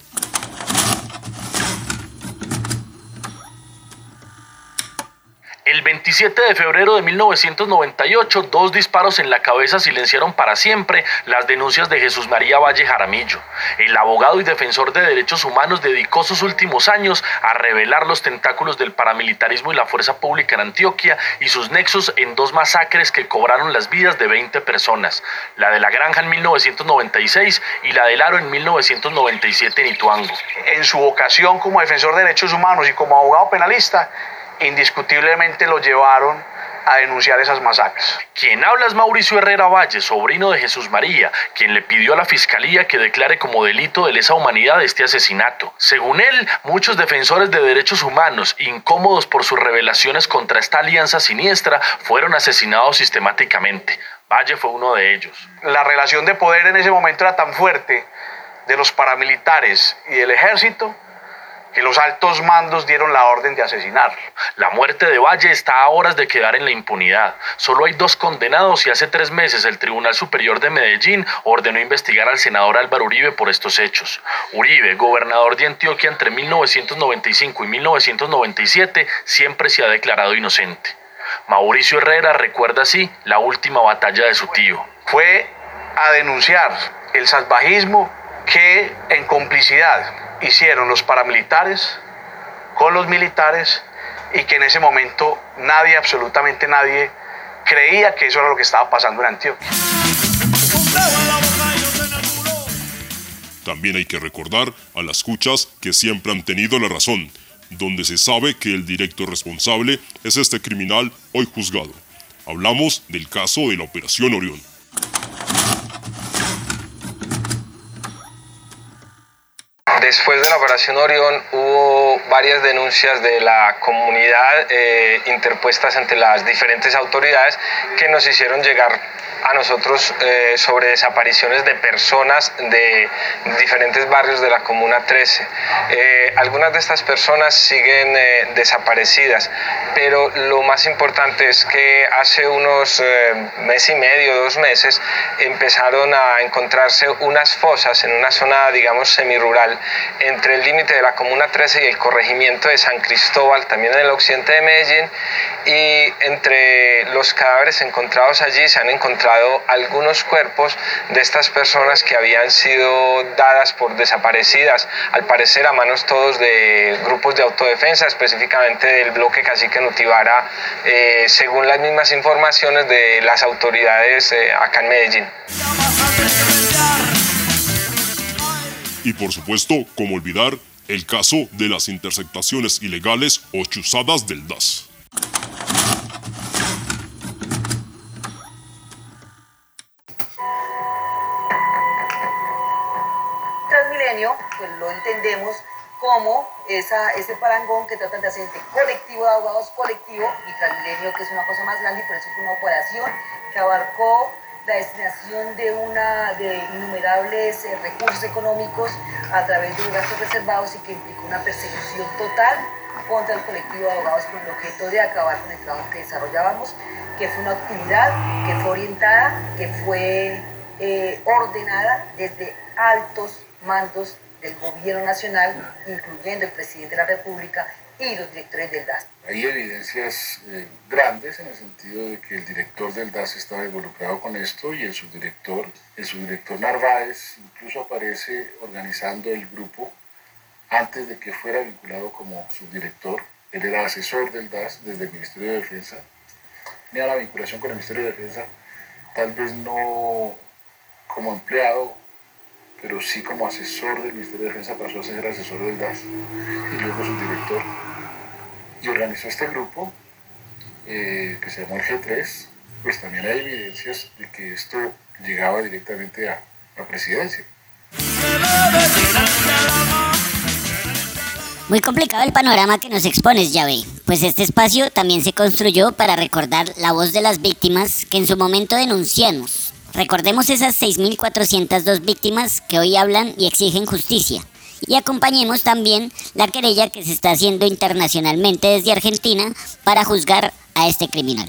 El 27 de febrero de 1998, 2 disparos en la cabeza silenciaron para siempre las denuncias de Jesús María Valle Jaramillo. El abogado y defensor de derechos humanos dedicó sus últimos años a revelar los tentáculos del paramilitarismo y la fuerza pública en Antioquia y sus nexos en 2 masacres que cobraron las vidas de 20 personas, la de La Granja en 1996 y la del Aro en 1997 en Ituango. En su vocación como defensor de derechos humanos y como abogado penalista, indiscutiblemente lo llevaron a denunciar esas masacres. Quien habla es Mauricio Herrera Valle, sobrino de Jesús María, quien le pidió a la Fiscalía que declare como delito de lesa humanidad este asesinato. Según él, muchos defensores de derechos humanos, incómodos por sus revelaciones contra esta alianza siniestra, fueron asesinados sistemáticamente. Valle fue uno de ellos. La relación de poder en ese momento era tan fuerte de los paramilitares y del ejército que los altos mandos dieron la orden de asesinarlo. La muerte de Valle está a horas de quedar en la impunidad. Solo hay 2 condenados y hace 3 meses el Tribunal Superior de Medellín ordenó investigar al senador Álvaro Uribe por estos hechos. Uribe, gobernador de Antioquia entre 1995 y 1997, siempre se ha declarado inocente. Mauricio Herrera recuerda así la última batalla de su tío. Fue a denunciar el salvajismo que en complicidad hicieron los paramilitares con los militares y que en ese momento nadie, absolutamente nadie, creía que eso era lo que estaba pasando en Antioquia. También hay que recordar a las cuchas que siempre han tenido la razón, donde se sabe que el directo responsable es este criminal hoy juzgado. Hablamos del caso de la Operación Orión. Después de la Operación Orión hubo varias denuncias de la comunidad interpuestas ante las diferentes autoridades que nos hicieron llegar a nosotros sobre desapariciones de personas de diferentes barrios de la Comuna 13. Algunas de estas personas siguen desaparecidas, pero lo más importante es que hace unos mes y medio, 2 meses, empezaron a encontrarse unas fosas en una zona, digamos, semirural, entre el límite de la Comuna 13 y el corregimiento de San Cristóbal, también en el occidente de Medellín, y entre los cadáveres encontrados allí se han encontrado algunos cuerpos de estas personas que habían sido dadas por desaparecidas, al parecer a manos todos de grupos de autodefensa, específicamente del bloque Cacique Nutibara, según las mismas informaciones de las autoridades acá en Medellín. Y por supuesto, cómo olvidar el caso de las interceptaciones ilegales o chuzadas del DAS. Transmilenio, pues lo entendemos como ese parangón que tratan de hacer entre colectivo de abogados colectivo y Transmilenio, que es una cosa más grande, y por eso fue una operación que abarcó la destinación de innumerables recursos económicos a través de gastos reservados y que implicó una persecución total contra el colectivo de abogados con el objeto de acabar con el trabajo que desarrollábamos, que fue una actividad que fue orientada, que fue ordenada desde altos mandos del gobierno nacional, incluyendo el presidente de la República y los directores del DAS. Hay evidencias grandes en el sentido de que el director del DAS estaba involucrado con esto y el subdirector Narváez incluso aparece organizando el grupo antes de que fuera vinculado como subdirector. Él era asesor del DAS desde el Ministerio de Defensa. Tenía la vinculación con el Ministerio de Defensa, tal vez no como empleado, pero sí como asesor del Ministerio de Defensa, pasó a ser asesor del DAS y luego subdirector. Y organizó este grupo que se llamó el G3. Pues también hay evidencias de que esto llegaba directamente a la presidencia. Muy complicado el panorama que nos expones, Yahvé, pues este espacio también se construyó para recordar la voz de las víctimas que en su momento denunciamos. Recordemos esas 6.402 víctimas que hoy hablan y exigen justicia. Y acompañemos también la querella que se está haciendo internacionalmente desde Argentina para juzgar a este criminal.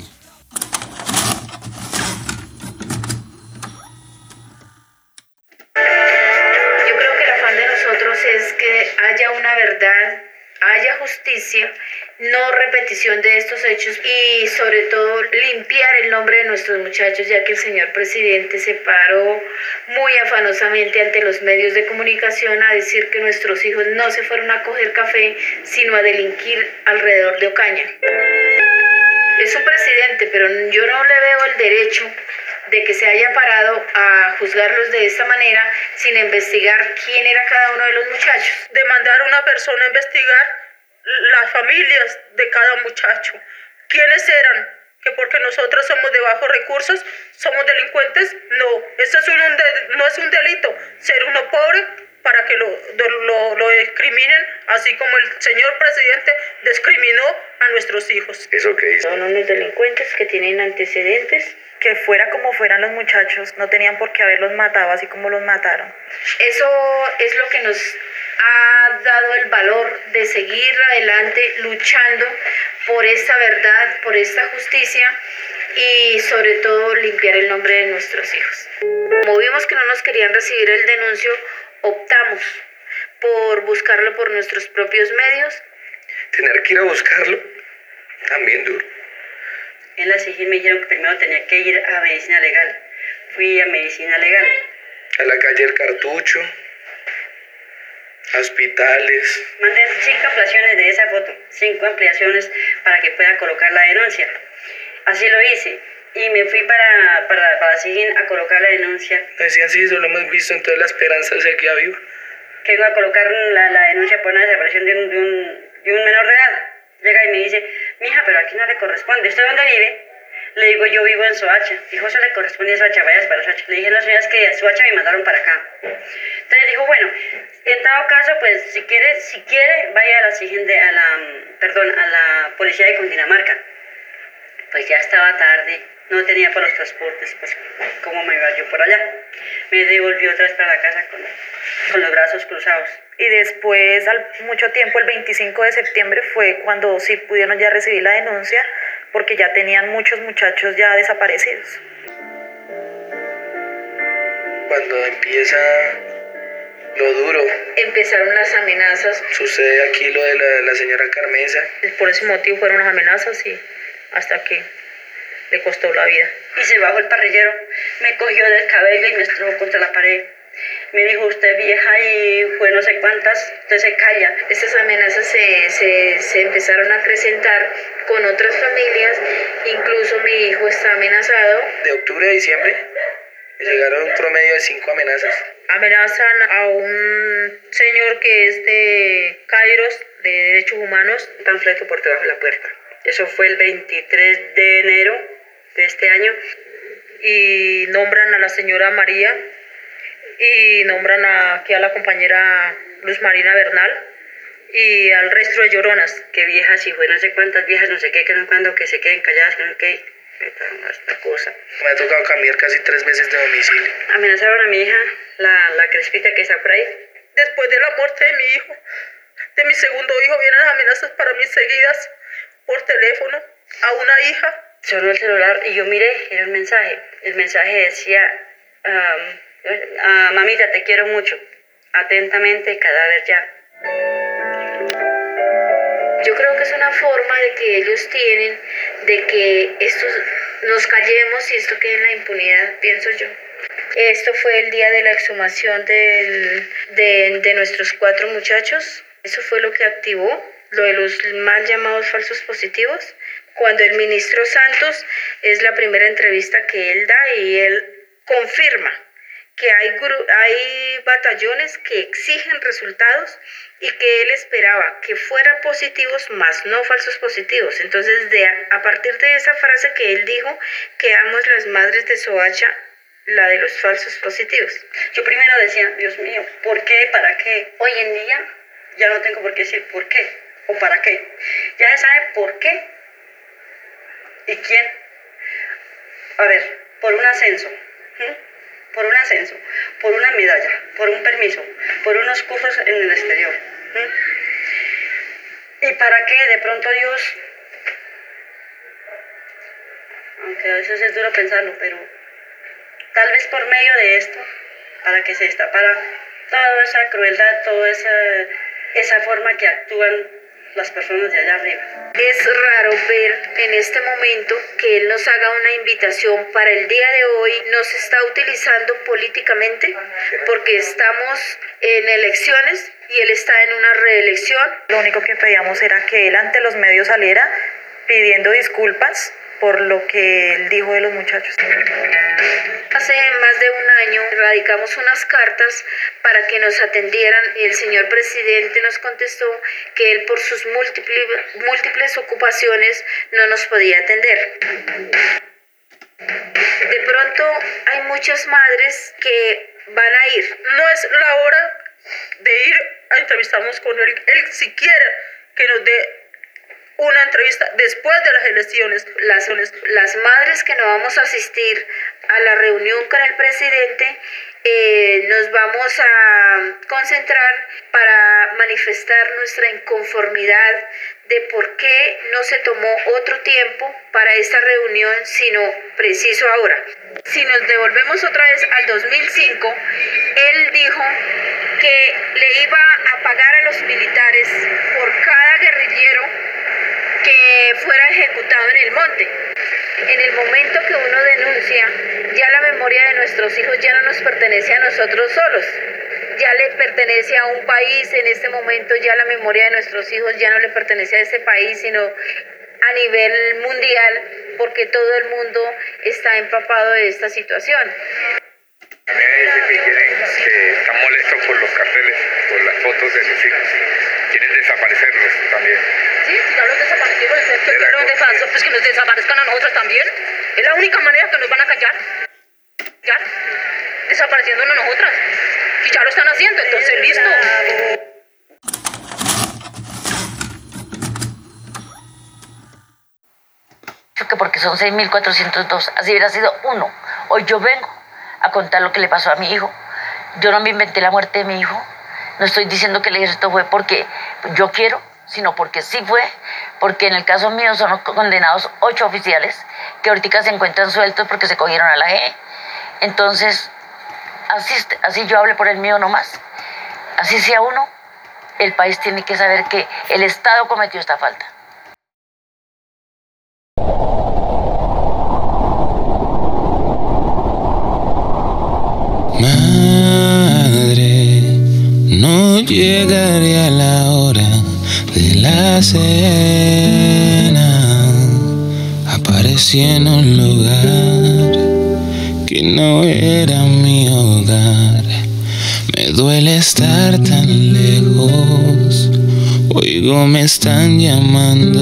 Yo creo que el afán de nosotros es que haya una verdad, haya justicia, no repetición de estos hechos y sobre todo limpiar el nombre de nuestros muchachos, ya que el señor presidente se paró muy afanosamente ante los medios de comunicación a decir que nuestros hijos no se fueron a coger café, sino a delinquir alrededor de Ocaña. Es un presidente, pero yo no le veo el derecho de que se haya parado a juzgarlos de esta manera sin investigar quién era cada uno de los muchachos. De mandar a una persona a investigar las familias de cada muchacho. ¿Quiénes eran? ¿Que porque nosotros somos de bajos recursos somos delincuentes? No, eso no es un delito. Ser uno pobre para que lo discriminen, así como el señor presidente discriminó a nuestros hijos. ¿Eso qué dice? Son unos delincuentes que tienen antecedentes. Que fuera como fueran los muchachos, no tenían por qué haberlos matado así como los mataron. Eso es lo que nos ha dado el valor de seguir adelante luchando por esta verdad, por esta justicia y sobre todo limpiar el nombre de nuestros hijos. Como vimos que no nos querían recibir el denuncio, optamos por buscarlo por nuestros propios medios. Tener que ir a buscarlo, también duro. En la SIGIN me dijeron que primero tenía que ir a medicina legal. Fui a medicina legal. A la calle El Cartucho, a hospitales. Mandé 5 ampliaciones de esa foto, 5 ampliaciones para que pueda colocar la denuncia. Así lo hice. Y me fui para SIGIN a colocar la denuncia. Decían, sí, eso lo hemos visto, entonces la esperanza se queda viva. Que iba a colocar la denuncia por una desaparición de un menor de edad. Llega y me dice, mija, pero aquí no le corresponde. ¿Usted dónde vive? Le digo, yo vivo en Soacha. Dijo, eso le corresponde a Soacha, vayas para Soacha. Le dije, no, señora, es que a Soacha me mandaron para acá. Entonces dijo, bueno, en dado caso, pues si quiere, vaya a la policía de Cundinamarca. Pues ya estaba tarde, no tenía para los transportes, pues cómo me iba yo por allá. Me devolvió otra vez para la casa con los brazos cruzados. Y después, al mucho tiempo, el 25 de septiembre fue cuando sí pudieron ya recibir la denuncia, porque ya tenían muchos muchachos ya desaparecidos. Cuando empieza lo duro. Empezaron las amenazas. Sucede aquí lo de la señora Carmenza. Por ese motivo fueron las amenazas y hasta que le costó la vida. Y se bajó el parrillero, me cogió del cabello y me estrujó contra la pared. Me dijo, usted vieja y fue no sé cuántas, usted se calla. Estas amenazas se empezaron a acrecentar con otras familias, incluso mi hijo está amenazado. De octubre a diciembre llegaron un promedio de 5 amenazas. Amenazan a un señor que es de Kairos, de Derechos Humanos. Un panfleto por debajo de la puerta. Eso fue el 23 de enero de este año. Y nombran a la señora María y nombran aquí a la compañera Luz Marina Bernal y al resto de lloronas. Que viejas y fue no sé cuántas viejas, no sé qué, que no sé cuándo, que se queden calladas, que no sé qué. Esta cosa. Me ha tocado cambiar casi 3 veces de domicilio. Amenazaron a mi hija, la crespita que está por ahí. Después de la muerte de mi hijo, de mi segundo hijo, vienen las amenazas para mí seguidas por teléfono a una hija. Sonó el celular y yo miré, era un mensaje. El mensaje decía, mamita, te quiero mucho. Atentamente, cadáver ya. Yo creo que es una forma de que ellos tienen de que nos callemos y esto quede en la impunidad, pienso yo. Esto fue el día de la exhumación de nuestros 4 muchachos. Eso fue lo que activó lo de los mal llamados falsos positivos. Cuando el ministro Santos es la primera entrevista que él da y él confirma que hay batallones que exigen resultados y que él esperaba que fueran positivos, más no falsos positivos. Entonces, a partir de esa frase que él dijo, quedamos las madres de Soacha, la de los falsos positivos. Yo primero decía, Dios mío, ¿por qué? ¿Para qué? Hoy en día ya no tengo por qué decir por qué o para qué. Ya se sabe por qué y quién. A ver, por un ascenso. Por un ascenso, por una medalla, por un permiso, por unos cursos en el exterior. ¿Y para qué? De pronto Dios, aunque a veces es duro pensarlo, pero tal vez por medio de esto, para que se destapara toda esa crueldad, toda esa forma que actúan las personas de allá arriba. Es raro ver en este momento que él nos haga una invitación para el día de hoy. Nos está utilizando políticamente porque estamos en elecciones y él está en una reelección. Lo único que pedíamos era que él ante los medios saliera pidiendo disculpas por lo que él dijo de los muchachos. Hace más de un año radicamos unas cartas para que nos atendieran y el señor presidente nos contestó que él por sus múltiples ocupaciones no nos podía atender. De pronto hay muchas madres que van a ir. No es la hora de ir a entrevistarnos con él. Él si quiere que nos dé una entrevista después de las elecciones. Las madres que no vamos a asistir a la reunión con el presidente, nos vamos a concentrar para manifestar nuestra inconformidad de por qué no se tomó otro tiempo para esta reunión, sino preciso ahora. Si nos devolvemos otra vez al 2005, él dijo que le iba a pagar a los militares por cada guerrillero que fuera ejecutado en el monte. En el momento que uno denuncia, ya la memoria de nuestros hijos ya no nos pertenece a nosotros solos, ya le pertenece a un país. En este momento ya la memoria de nuestros hijos ya no le pertenece a ese país, sino a nivel mundial, porque todo el mundo está empapado de esta situación. También dice que están molestos por los carteles, por las fotos de sus hijos. Quieren desaparecerlos también. Sí, ya los desaparecieron, pues que nos desaparezcan a nosotros también. Es la única manera que nos van a callar. Ya, desapareciéndonos a nosotras. Y ya lo están haciendo, entonces listo. Que porque son 6.402, así hubiera sido uno. Hoy yo vengo a contar lo que le pasó a mi hijo. Yo no me inventé la muerte de mi hijo. No estoy diciendo que el ejército fue porque yo quiero, sino porque sí fue, porque en el caso mío son condenados 8 oficiales que ahorita se encuentran sueltos porque se cogieron a la G. Entonces, así yo hable por el mío nomás. Así sea uno, el país tiene que saber que el Estado cometió esta falta. Madre, no llegaré a la hora de la cena. Aparecí en un lugar que no era mi hogar. Me duele estar tan lejos. Oigo, me están llamando.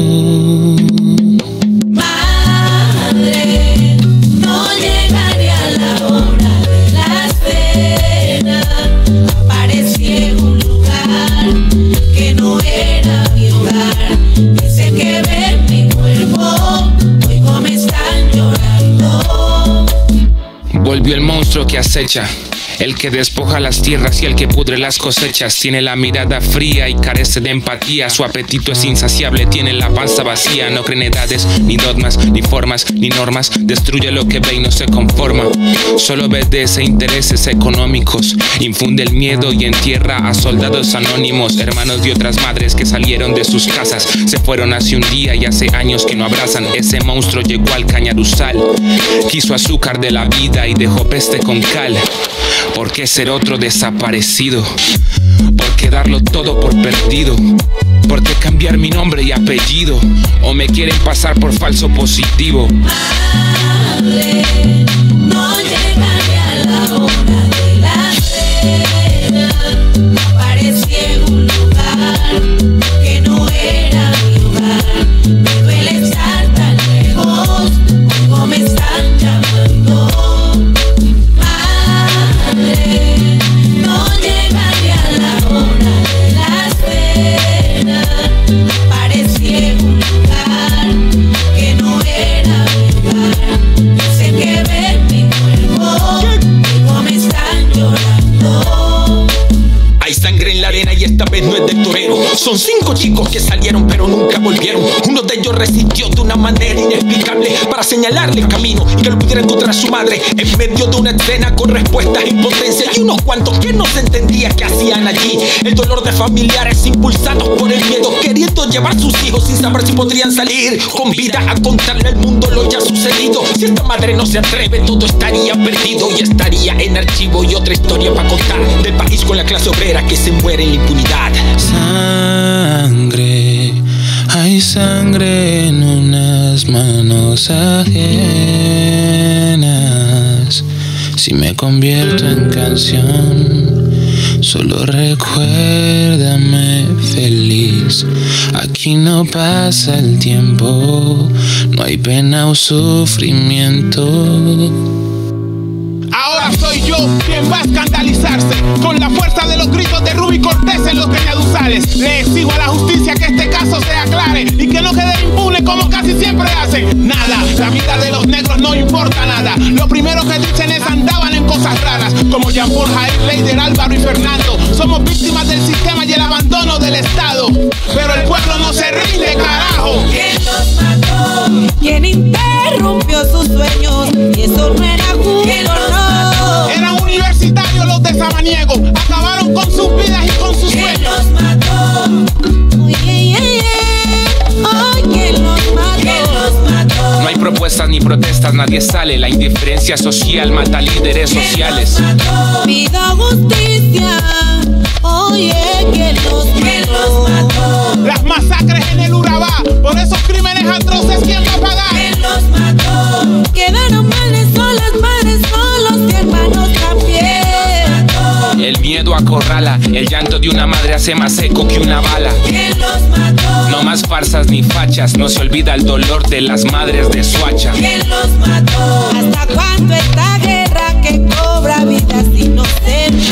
Madre, no llegaré a la hora de la cena. Aparecí en un lugar que no era mi hogar. Dice que ven mi cuerpo. Oigo, me están llorando. Volvió el monstruo que acecha, el que despoja las tierras y el que pudre las cosechas. Tiene la mirada fría y carece de empatía. Su apetito es insaciable, tiene la panza vacía. No cree en edades, ni dogmas, ni formas, ni normas. Destruye lo que ve y no se conforma. Solo obedece intereses económicos. Infunde el miedo y entierra a soldados anónimos. Hermanos de otras madres que salieron de sus casas. Se fueron hace un día y hace años que no abrazan. Ese monstruo llegó al Cañaruzal. Quiso azúcar de la vida y dejó peste con cal. ¿Por qué ser otro desaparecido? ¿Por qué darlo todo por perdido? ¿Por qué cambiar mi nombre y apellido? ¿O me quieren pasar por falso positivo? Madre, no llegaré a la hora de la cena. Aparecí en un lugar que no era mi hogar. Me duele estar tan lejos. Oigo, me están llamando. No llegaré a la hora de la cena. Aparecí en un lugar que no era mi hogar. Dice que ven mi cuerpo. Digo, me están llorando. Hay sangre en la arena y esta vez no es del torero. Son 5 chicos que salieron pero nunca volvieron. Uno de ellos resistió de una manera inexplicable para señalarle el camino y que lo pudiera encontrar su madre en medio de una escena con respuestas e impotencia. Y unos cuantos que no se entendía qué hacían allí. El dolor de familiares impulsados por el miedo, queriendo llevar sus hijos sin saber si podrían salir con vida a contarle al mundo lo ya sucedido. Si esta madre no se atreve, todo estaría perdido y estaría en archivo y otra historia para contar del país con la clase obrera que se muere en la impunidad. Sangre, hay sangre en unas manos ajenas. Si me convierto en canción, solo recuérdame feliz. Aquí no pasa el tiempo, no hay pena o sufrimiento. Ahora soy yo quien va a escandalizarse con la fuerza de los gritos de Ruby Cortés en los Cañaduzales. Le exijo a la justicia que este caso se aclare y que no quede impune como casi siempre hacen. Nada, la vida de los negros no importa. importa nada. Lo primero que dicen es andaban en cosas raras, como Jean-Paul, Jair, Leider, Álvaro y Fernando. Somos víctimas del sistema y el abandono del Estado, pero el pueblo no se rinde, carajo. ¿Quién los mató? ¿Quién interrumpió sus sueños? Y eso no era justo, no. Eran universitarios los de Samaniego, acabaron con sus vidas y con sus sueños. ¿Quién los mató? Ay, ¿quién los mató? ¿Quién los mató? No hay propuestas ni protestas, nadie sale. La indiferencia social mata líderes sociales. Pido justicia. Oye, ¿quién los mató? Las masacres en el Urabá, por esos crímenes atroces, ¿quién va a pagar? ¿Quién los mató? Quedaron madres solas, padres solos y hermanos también. El miedo acorrala, el llanto de una madre hace más eco que una bala. ¿Quién los mató? No más farsas ni fachas, no se olvida el dolor de las madres de Soacha. ¿Quién los mató? ¿Hasta cuándo esta guerra que cobra vidas inocentes?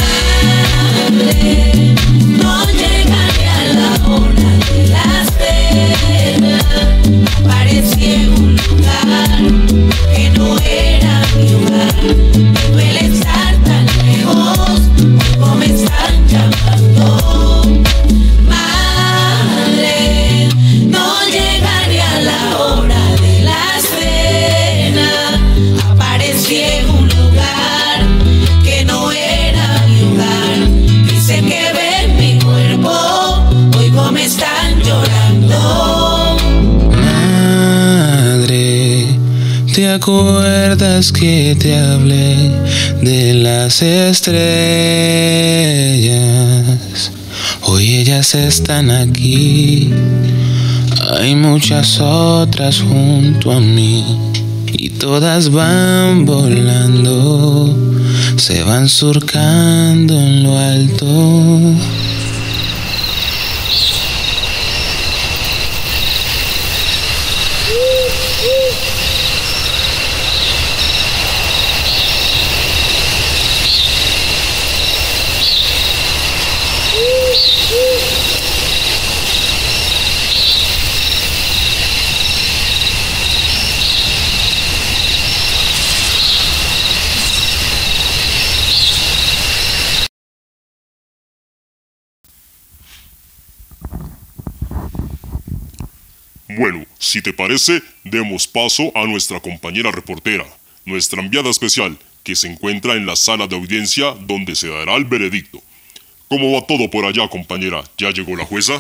No llegaré a la hora de las penas. Aparecí en un lugar que no era mi hogar. Me duele estar tan lejos, como me están llamando. Madre, no llegaré a la hora de las penas. Aparecí en un lugar que no era mi hogar. Dicen que ven mi cuerpo, oigo me están llorando. Madre, ¿te acuerdas que te hablé de las estrellas? Hoy ellas están aquí, hay muchas otras junto a mí y todas van volando, se van surcando en lo alto. Bueno, si te parece, demos paso a nuestra compañera reportera, nuestra enviada especial, que se encuentra en la sala de audiencia donde se dará el veredicto. ¿Cómo va todo por allá, compañera? ¿Ya llegó la jueza?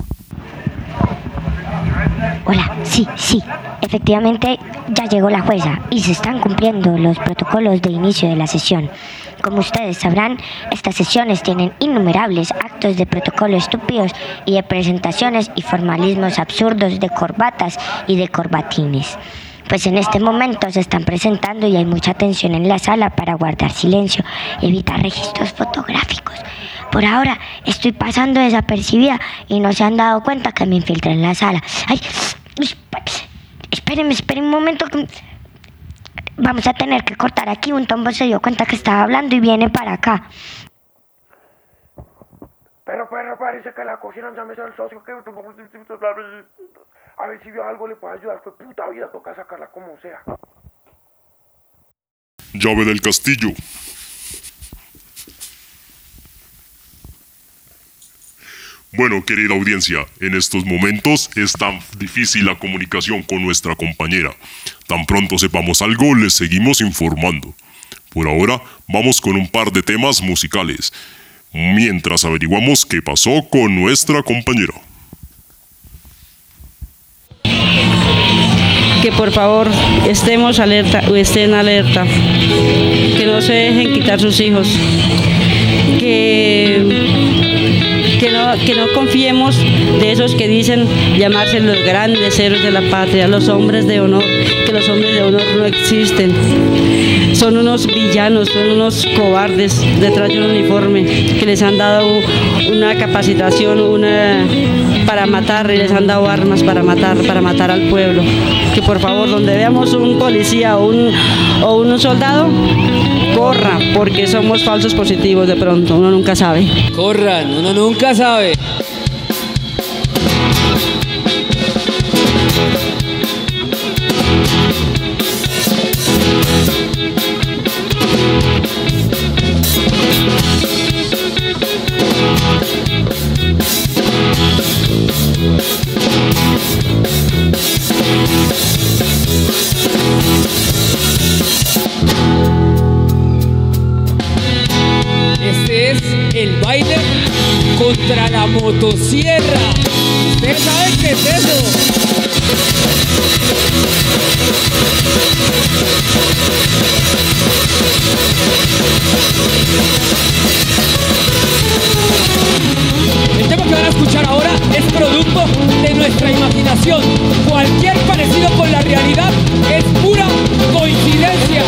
Hola, sí, efectivamente ya llegó la jueza y se están cumpliendo los protocolos de inicio de la sesión. Como ustedes sabrán, estas sesiones tienen innumerables actos de protocolo estúpidos y de presentaciones y formalismos absurdos de corbatas y de corbatines. Pues en este momento se están presentando y hay mucha tensión en la sala para guardar silencio y evitar registros fotográficos. Por ahora estoy pasando desapercibida y no se han dado cuenta que me infiltré en la sala. Ay, espérenme un momento que vamos a tener que cortar aquí. Un tombo se dio cuenta que estaba hablando y viene para acá. Pero parece que la cocina ya me dio el socio que a ver si vio algo le puede ayudar. Fue puta vida, toca sacarla como sea. Llave del castillo. Bueno, querida audiencia, en estos momentos es tan difícil la comunicación con nuestra compañera. Tan pronto sepamos algo, les seguimos informando. Por ahora, vamos con un par de temas musicales, mientras averiguamos qué pasó con nuestra compañera. Que por favor estemos alerta o estén alerta, que no se dejen quitar sus hijos, que no confiemos de esos que dicen llamarse los grandes héroes de la patria, los hombres de honor, que los hombres de honor no existen. Son unos villanos, son unos cobardes detrás de un uniforme que les han dado una capacitación para matar y les han dado armas para matar al pueblo. Que por favor, donde veamos un policía o un soldado, corra, porque somos falsos positivos de pronto, uno nunca sabe. Corran, uno nunca sabe. motosierra. ¿Ustedes saben qué es eso? El tema que van a escuchar ahora es producto de nuestra imaginación. Cualquier parecido con la realidad es pura coincidencia.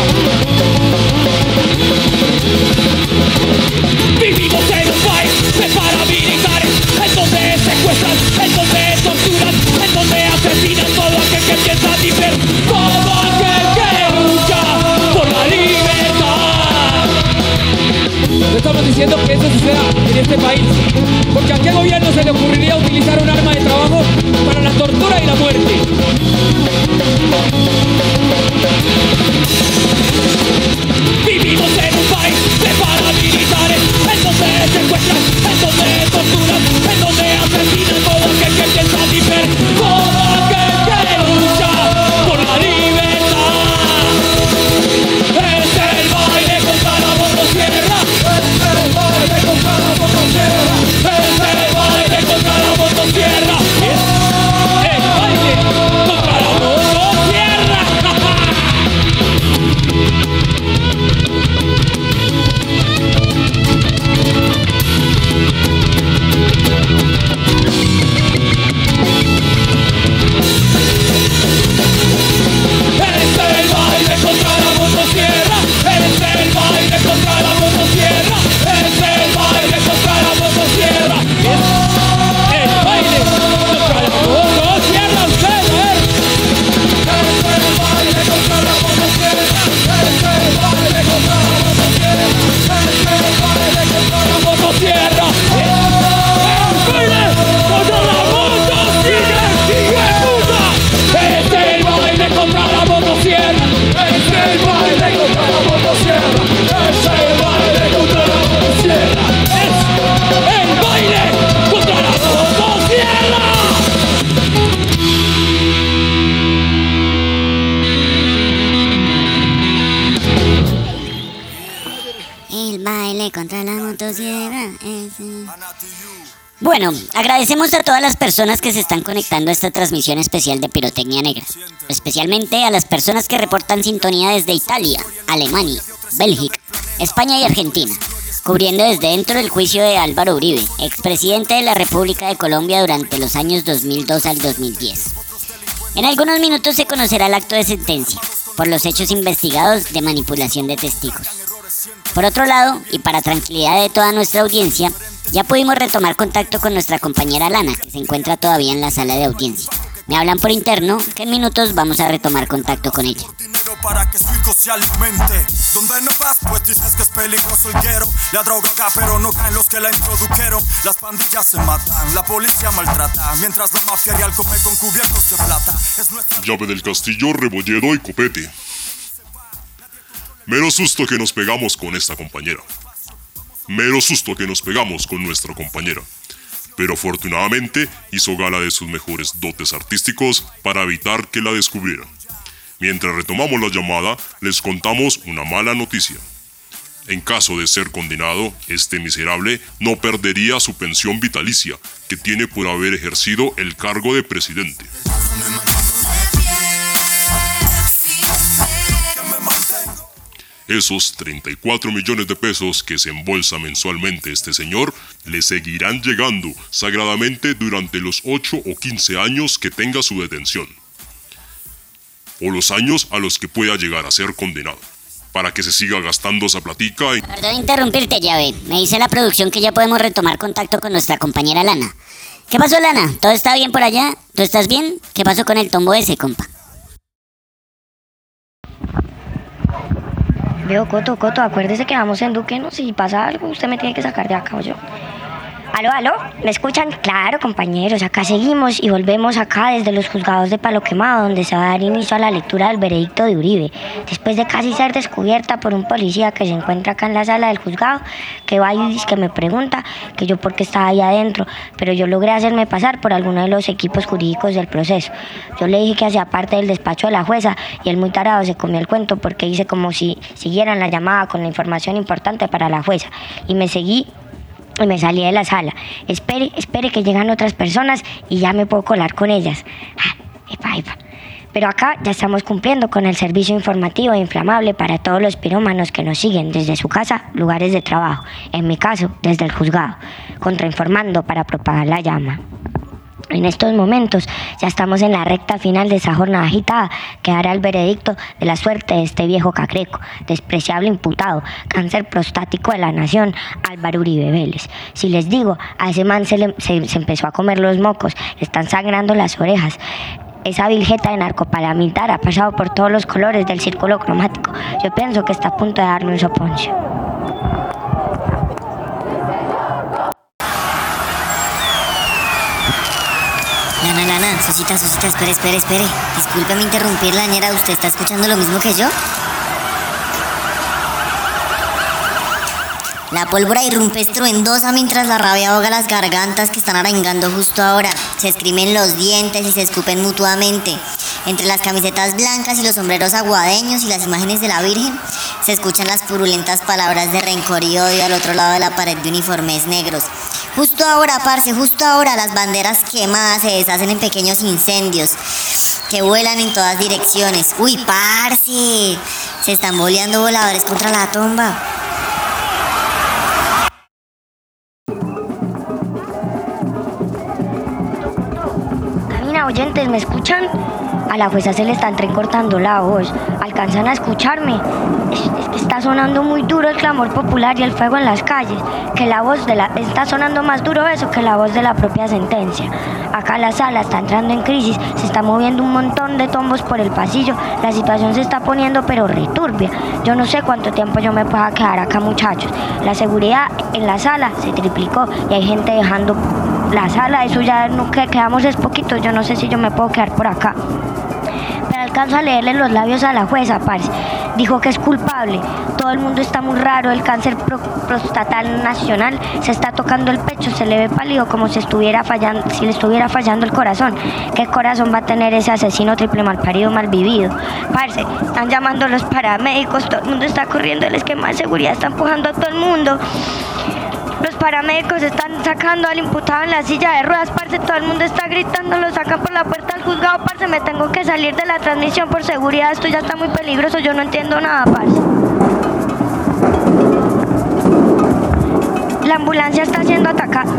Vivimos en un país de paramilitares, en donde secuestran, en donde torturan, en donde asesinan todo aquel que piensa diferente, todo aquel que lucha por la libertad. No estamos diciendo que eso suceda en este país, porque a qué gobierno se le ocurriría utilizar un arma de trabajo para la tortura y la muerte. Vivimos en un país de paramilitares, en donde secuestran, en donde torturan, en donde asesinan todo aquel que piensa diferente, todo aquel que lucha por la libertad. Es el baile contra la motosierra, es el baile contra la motosierra, es el baile contra la motosierra, es el baile contra la motosierra. Bueno, agradecemos a todas las personas que se están conectando a esta transmisión especial de Pirotecnia Negra, especialmente a las personas que reportan sintonía desde Italia, Alemania, Bélgica, España y Argentina, cubriendo desde dentro el juicio de Álvaro Uribe, expresidente de la República de Colombia durante los años 2002 al 2010. En algunos minutos se conocerá el acto de sentencia por los hechos investigados de manipulación de testigos. Por otro lado, y para tranquilidad de toda nuestra audiencia, ya pudimos retomar contacto con nuestra compañera Lana, que se encuentra todavía en la sala de audiencia. Me hablan por interno que en minutos vamos a retomar contacto con ella. Para que su hijo se alimente. Donde no vas, pues dices que es peligroso el guero. La droga acá, pero no caen los que la introdujeron. Las pandillas se matan, la policía maltrata, mientras la mafia real come con cubiertos de plata. Es nuestra... Llave del Castillo, Rebolledo y Copete. Mero susto que nos pegamos con esta compañera. Mero susto que nos pegamos con nuestra compañera. Pero afortunadamente hizo gala de sus mejores dotes artísticos para evitar que la descubrieran. Mientras retomamos la llamada, les contamos una mala noticia. En caso de ser condenado, este miserable no perdería su pensión vitalicia, que tiene por haber ejercido el cargo de presidente. Esos 34 millones de pesos que se embolsa mensualmente este señor le seguirán llegando sagradamente durante los 8 o 15 años que tenga su detención, o los años a los que pueda llegar a ser condenado, para que se siga gastando esa platica en... Perdón interrumpirte, Llave. Me dice la producción que ya podemos retomar contacto con nuestra compañera Lana. ¿Qué pasó, Lana? ¿Todo está bien por allá? ¿Tú estás bien? ¿Qué pasó con el tombo ese, compa? Veo, Coto, acuérdese que vamos en Duque, ¿no? Si pasa algo, usted me tiene que sacar de acá, o yo. ¿Aló? ¿Me escuchan? Claro, compañeros, acá seguimos y volvemos acá desde los juzgados de Palo Quemado, donde se va a dar inicio a la lectura del veredicto de Uribe, después de casi ser descubierta por un policía que se encuentra acá en la sala del juzgado, que va y dice que me pregunta que yo por qué estaba ahí adentro, pero yo logré hacerme pasar por alguno de los equipos jurídicos del proceso. Yo le dije que hacía parte del despacho de la jueza y él muy tarado se comió el cuento porque hice como si siguieran la llamada con la información importante para la jueza y me seguí y me salí de la sala. Espere que llegan otras personas y ya me puedo colar con ellas. Epa. Pero acá ya estamos cumpliendo con el servicio informativo e inflamable para todos los pirómanos que nos siguen desde su casa, lugares de trabajo, en mi caso, desde el juzgado, contrainformando para propagar la llama. En estos momentos ya estamos en la recta final de esa jornada agitada que dará el veredicto de la suerte de este viejo cacreco, despreciable imputado, cáncer prostático de la nación, Álvaro Uribe Vélez. Si les digo, a ese man se empezó a comer los mocos, le están sangrando las orejas. Esa viljeta de narcoparamilitar ha pasado por todos los colores del círculo cromático. Yo pienso que está a punto de darle un soponcio. Lana, Susita, espere. Discúlpeme interrumpir, Lañera, ¿usted está escuchando lo mismo que yo? La pólvora irrumpe estruendosa mientras la rabia ahoga las gargantas que están arengando justo ahora. Se escrimen los dientes y se escupen mutuamente. Entre las camisetas blancas y los sombreros aguadeños y las imágenes de la Virgen, se escuchan las purulentas palabras de rencor y odio al otro lado de la pared de uniformes negros. Justo ahora, parce, las banderas quemadas se deshacen en pequeños incendios que vuelan en todas direcciones. ¡Uy, parce! Se están boleando voladores contra la tumba. Oyentes, ¿me escuchan? A la jueza se le está entrecortando la voz. ¿Alcanzan a escucharme? Es que está sonando muy duro el clamor popular y el fuego en las calles. Que la voz está sonando más duro eso que la voz de la propia sentencia. Acá la sala está entrando en crisis. Se está moviendo un montón de tombos por el pasillo. La situación se está poniendo pero returbia. Yo no sé cuánto tiempo yo me pueda quedar acá, muchachos. La seguridad en la sala se triplicó y hay gente dejando la sala. Eso ya no quedamos es poquito. Yo no sé si yo me puedo quedar por acá. Pero alcanzo a leerle los labios a la jueza, parce. Dijo que es culpable. Todo el mundo está muy raro. El cáncer prostatal nacional se está tocando el pecho. Se le ve pálido como si le estuviera fallando el corazón. ¿Qué corazón va a tener ese asesino triple malparido, malvivido? Parce, están llamando a los paramédicos. Todo el mundo está corriendo. El esquema de seguridad está empujando a todo el mundo. Los paramédicos están sacando al imputado en la silla de ruedas, parce, todo el mundo está gritando, lo sacan por la puerta del juzgado, parce, me tengo que salir de la transmisión por seguridad, esto ya está muy peligroso, yo no entiendo nada, parce. La ambulancia está siendo atacada.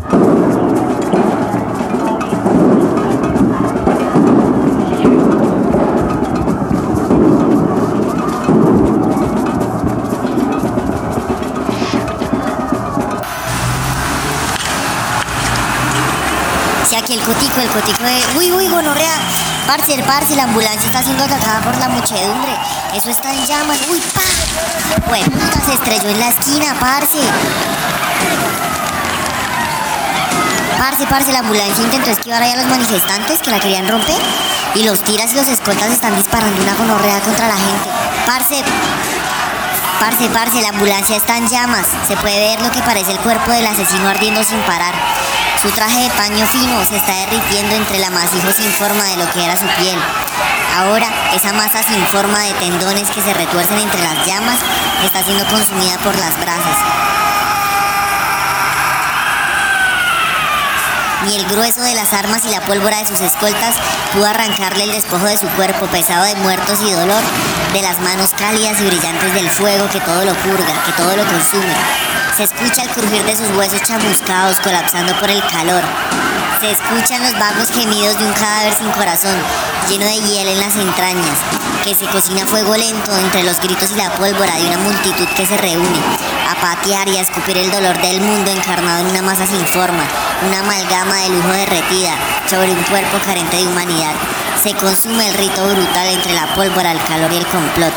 Si aquí el cotico de... Uy, gonorrea. Parce, la ambulancia está siendo atacada por la muchedumbre. Eso está en llamas. Uy, pa. Pues puta, se estrelló en la esquina, parce. Parce, la ambulancia intentó esquivar ahí a los manifestantes que la querían romper. Y los tiras y los escoltas están disparando una gonorrea contra la gente. Parce, la ambulancia está en llamas. Se puede ver lo que parece el cuerpo del asesino ardiendo sin parar. Su traje de paño fino se está derritiendo entre el amasijo sin forma de lo que era su piel. Ahora, esa masa sin forma de tendones que se retuercen entre las llamas está siendo consumida por las brasas. Ni el grueso de las armas y la pólvora de sus escoltas pudo arrancarle el despojo de su cuerpo pesado de muertos y dolor, de las manos cálidas y brillantes del fuego que todo lo purga, que todo lo consume. Se escucha el crujir de sus huesos chamuscados colapsando por el calor. Se escuchan los vagos gemidos de un cadáver sin corazón, lleno de hiel en las entrañas, que se cocina a fuego lento entre los gritos y la pólvora de una multitud que se reúne a patear y a escupir el dolor del mundo encarnado en una masa sin forma, una amalgama de lujo derretida sobre un cuerpo carente de humanidad. Se consume el rito brutal entre la pólvora, el calor y el complot.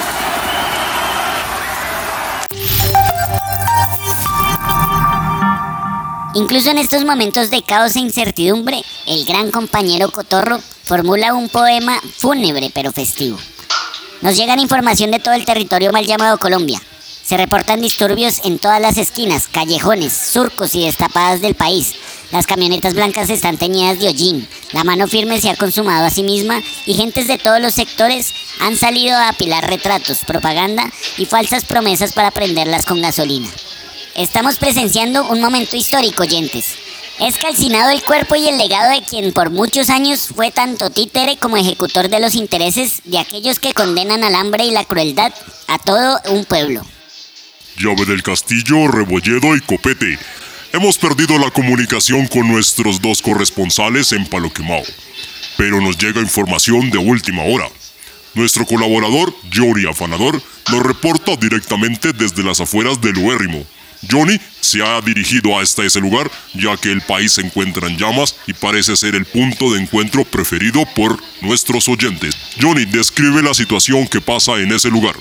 Incluso en estos momentos de caos e incertidumbre, el gran compañero Cotorro formula un poema fúnebre pero festivo. Nos llegan información de todo el territorio mal llamado Colombia. Se reportan disturbios en todas las esquinas, callejones, surcos y destapadas del país. Las camionetas blancas están teñidas de hollín, la mano firme se ha consumado a sí misma y gentes de todos los sectores han salido a apilar retratos, propaganda y falsas promesas para prenderlas con gasolina. Estamos presenciando un momento histórico, oyentes. Es calcinado el cuerpo y el legado de quien por muchos años fue tanto títere como ejecutor de los intereses de aquellos que condenan al hambre y la crueldad a todo un pueblo. Llave del Castillo, Rebolledo y Copete. Hemos perdido la comunicación con nuestros dos corresponsales en Paloquemao, pero nos llega información de última hora. Nuestro colaborador, Johnny Afanador, nos reporta directamente desde las afueras del Uérrimo. Johnny se ha dirigido hasta ese lugar, ya que el país se encuentra en llamas y parece ser el punto de encuentro preferido por nuestros oyentes. Johnny, describe la situación que pasa en ese lugar.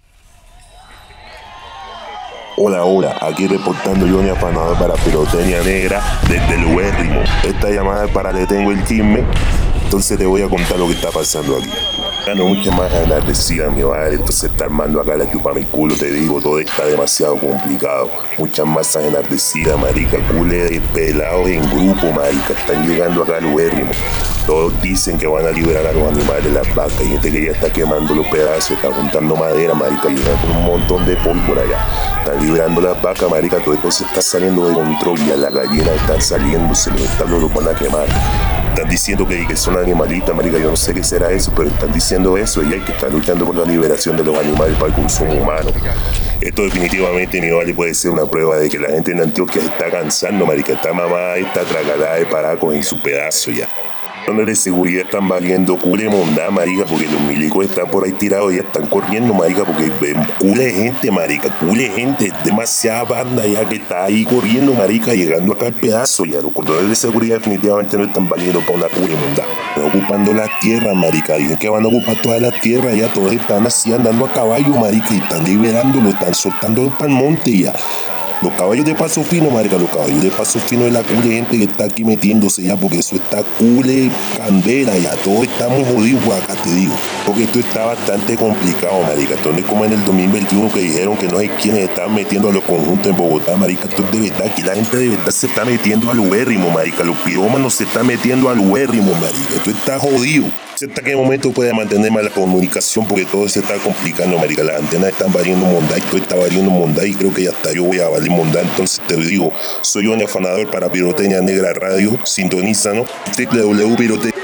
Hola, aquí reportando Johnny Afanador para Pirotecnia Negra desde el Uérrimo. Esta llamada es para Le Tengo el Chisme, entonces te voy a contar lo que está pasando aquí. No mucha más enardecida, mi madre, entonces está armando acá la chupa mi culo, te digo, todo está demasiado complicado. Muchas masas enardecidas, marica, culé de pelados en grupo, marica, están llegando acá al Uérrimo. Todos dicen que van a liberar a los animales de las vacas, hay gente que ya está quemando los pedazos, está juntando madera, marica, llegan con un montón de pólvora allá. Están liberando las vacas, marica, todo esto se está saliendo de control, ya las gallinas están saliendo, se los van a quemar. Están diciendo que son animalistas, marica, yo no sé qué será eso, pero están diciendo eso y hay que estar luchando por la liberación de los animales para el consumo humano. Esto definitivamente, mi vale, puede ser una prueba de que la gente en Antioquia se está cansando, marica, esta mamá está tragalada de paracos en su pedazo ya. Los de seguridad están valiendo cule mondá, marica, porque los milicos están por ahí tirados y ya están corriendo, marica, porque cule de gente, marica, cule de gente, demasiada banda ya que está ahí corriendo, marica, llegando acá al pedazo ya. Los controles de seguridad definitivamente no están valiendo para una cule mondá. Están ocupando las tierras, marica, dicen que van a ocupar todas las tierras ya, todos están así andando a caballo, marica, y están liberándolo, están soltándolo para el monte ya. Los caballos de paso fino, marica, los caballos de paso fino de la cule gente que está aquí metiéndose ya, porque eso está cule candela ya, todos estamos jodidos acá, te digo, porque esto está bastante complicado, marica. Esto no es como en el 2021 que dijeron que no hay quienes están metiendo a los conjuntos en Bogotá, marica, esto es de verdad, aquí la gente de verdad se está metiendo al Uérrimo, marica, los pirómanos se están metiendo al Uérrimo, marica, esto está jodido. ¿Hasta qué momento puede mantenerme la comunicación? Porque todo se está complicando, marica. Las antenas están valiendo mondá y todo está valiendo mondá y creo que ya hasta yo voy a valer mondá. Entonces te digo, soy Johnny Afanador para Pirotecnia Negra Radio. Sintonízanos. www.pirotecnia.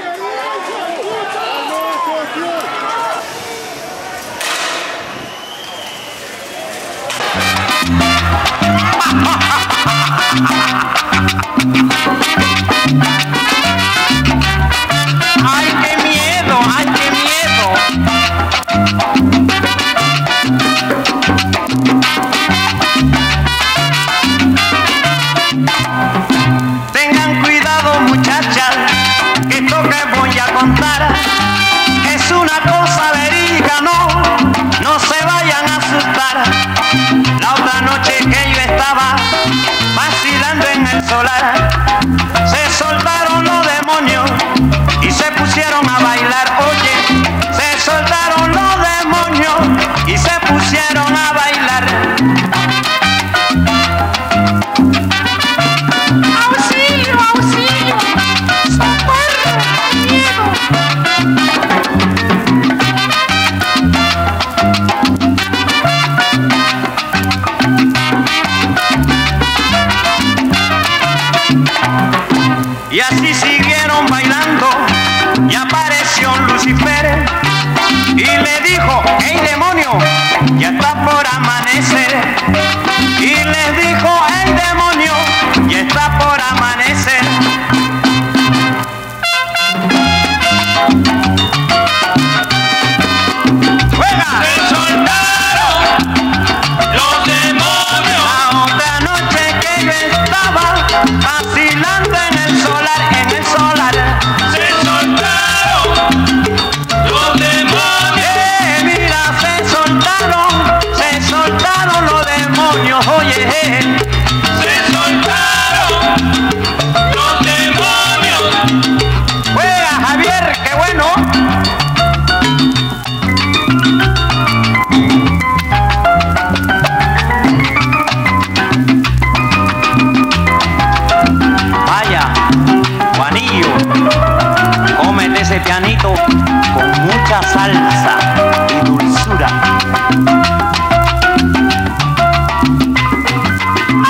¡Ay, qué miedo! ¡Ay, qué miedo! Tengan cuidado, muchachas, que esto que voy a contar es una cosa verídica, no se vayan a asustar. La otra noche que yo estaba vacilando en el solar, se soltaron los demonios y se pusieron a bailar. Oye, se soltaron los demonios y se pusieron a bailar. ¡Auxilio, auxilio! ¡Socorro! ¡Miedo! Y así siguieron bailando y apareció Lucifer y le dijo: ¡Hey demonio! Ya está por amanecer. Y les dijo: ¡Hey demonio! Ya está por amanecer. ¡Juega! Se soltaron los demonios. La otra noche que yo estaba vacilando en el solar, se soltaron los demonios. Mira, se soltaron los demonios, oye. Se soltaron los demonios. Juega, Javier, qué bueno. Vaya, Juanillo, cómete ese pianito con mucha salsa y dulzura.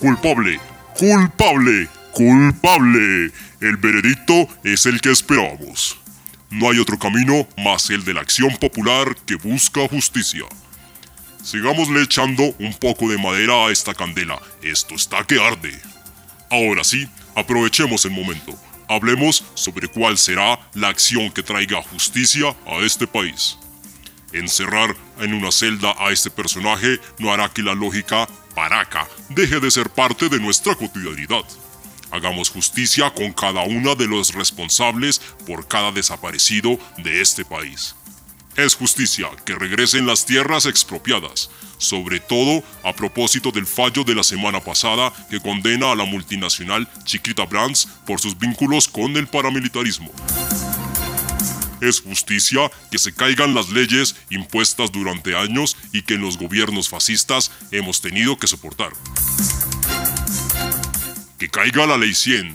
Culpable, culpable, culpable. El veredicto es el que esperábamos. No hay otro camino más el de la acción popular que busca justicia. Sigámosle echando un poco de madera a esta candela. Esto está que arde. Ahora sí, aprovechemos el momento. Hablemos sobre cuál será la acción que traiga justicia a este país. Encerrar en una celda a este personaje no hará que la lógica paraca deje de ser parte de nuestra cotidianidad. Hagamos justicia con cada uno de los responsables por cada desaparecido de este país. Es justicia que regresen las tierras expropiadas, sobre todo a propósito del fallo de la semana pasada que condena a la multinacional Chiquita Brands por sus vínculos con el paramilitarismo. Es justicia que se caigan las leyes impuestas durante años y que en los gobiernos fascistas hemos tenido que soportar. Que caiga la ley 100.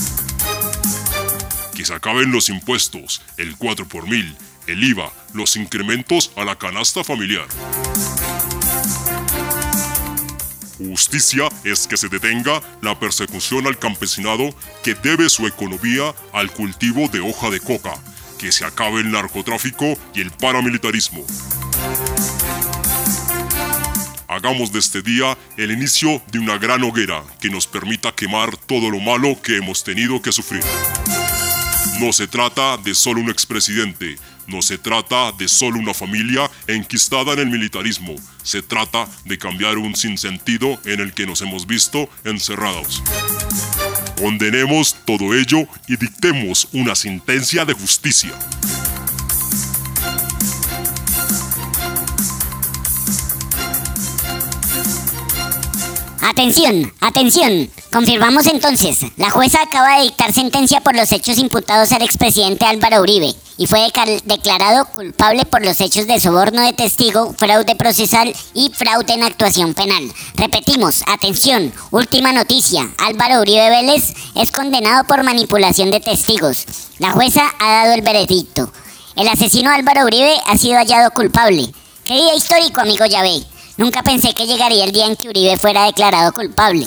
Que se acaben los impuestos, el 4 por 1000, el IVA, los incrementos a la canasta familiar. Justicia es que se detenga la persecución al campesinado que debe su economía al cultivo de hoja de coca, que se acabe el narcotráfico y el paramilitarismo. Hagamos de este día el inicio de una gran hoguera que nos permita quemar todo lo malo que hemos tenido que sufrir. No se trata de solo un expresidente, no se trata de solo una familia enquistada en el militarismo, se trata de cambiar un sinsentido en el que nos hemos visto encerrados. Condenemos todo ello y dictemos una sentencia de justicia. Atención, atención. Confirmamos entonces, la jueza acaba de dictar sentencia por los hechos imputados al expresidente Álvaro Uribe y fue declarado culpable por los hechos de soborno de testigo, fraude procesal y fraude en actuación penal. Repetimos, atención, última noticia, Álvaro Uribe Vélez es condenado por manipulación de testigos. La jueza ha dado el veredicto. El asesino Álvaro Uribe ha sido hallado culpable. ¡Qué día histórico, amigo Yahvé! Nunca pensé que llegaría el día en que Uribe fuera declarado culpable.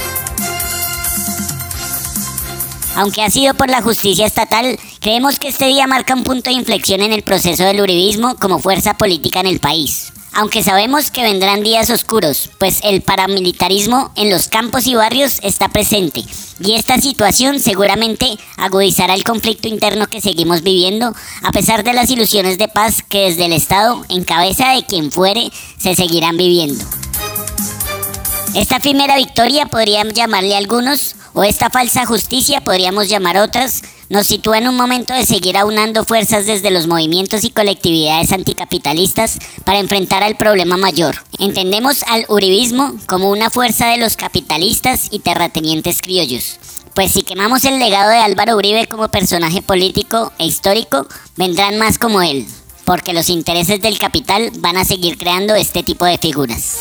Aunque ha sido por la justicia estatal, creemos que este día marca un punto de inflexión en el proceso del uribismo como fuerza política en el país. Aunque sabemos que vendrán días oscuros, pues el paramilitarismo en los campos y barrios está presente, y esta situación seguramente agudizará el conflicto interno que seguimos viviendo, a pesar de las ilusiones de paz que desde el Estado, en cabeza de quien fuere, se seguirán viviendo. Esta efímera victoria podrían llamarle algunos, o esta falsa justicia podríamos llamar otras, nos sitúa en un momento de seguir aunando fuerzas desde los movimientos y colectividades anticapitalistas para enfrentar al problema mayor. Entendemos al uribismo como una fuerza de los capitalistas y terratenientes criollos. Pues si quemamos el legado de Álvaro Uribe como personaje político e histórico, vendrán más como él, porque los intereses del capital van a seguir creando este tipo de figuras.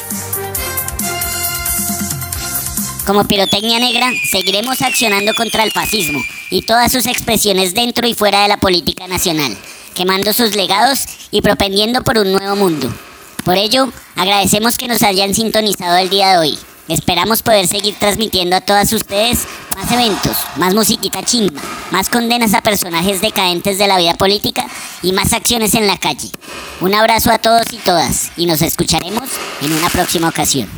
Como Pirotecnia Negra, seguiremos accionando contra el fascismo y todas sus expresiones dentro y fuera de la política nacional, quemando sus legados y propendiendo por un nuevo mundo. Por ello, agradecemos que nos hayan sintonizado el día de hoy. Esperamos poder seguir transmitiendo a todas ustedes más eventos, más musiquita chimba, más condenas a personajes decadentes de la vida política y más acciones en la calle. Un abrazo a todos y todas y nos escucharemos en una próxima ocasión.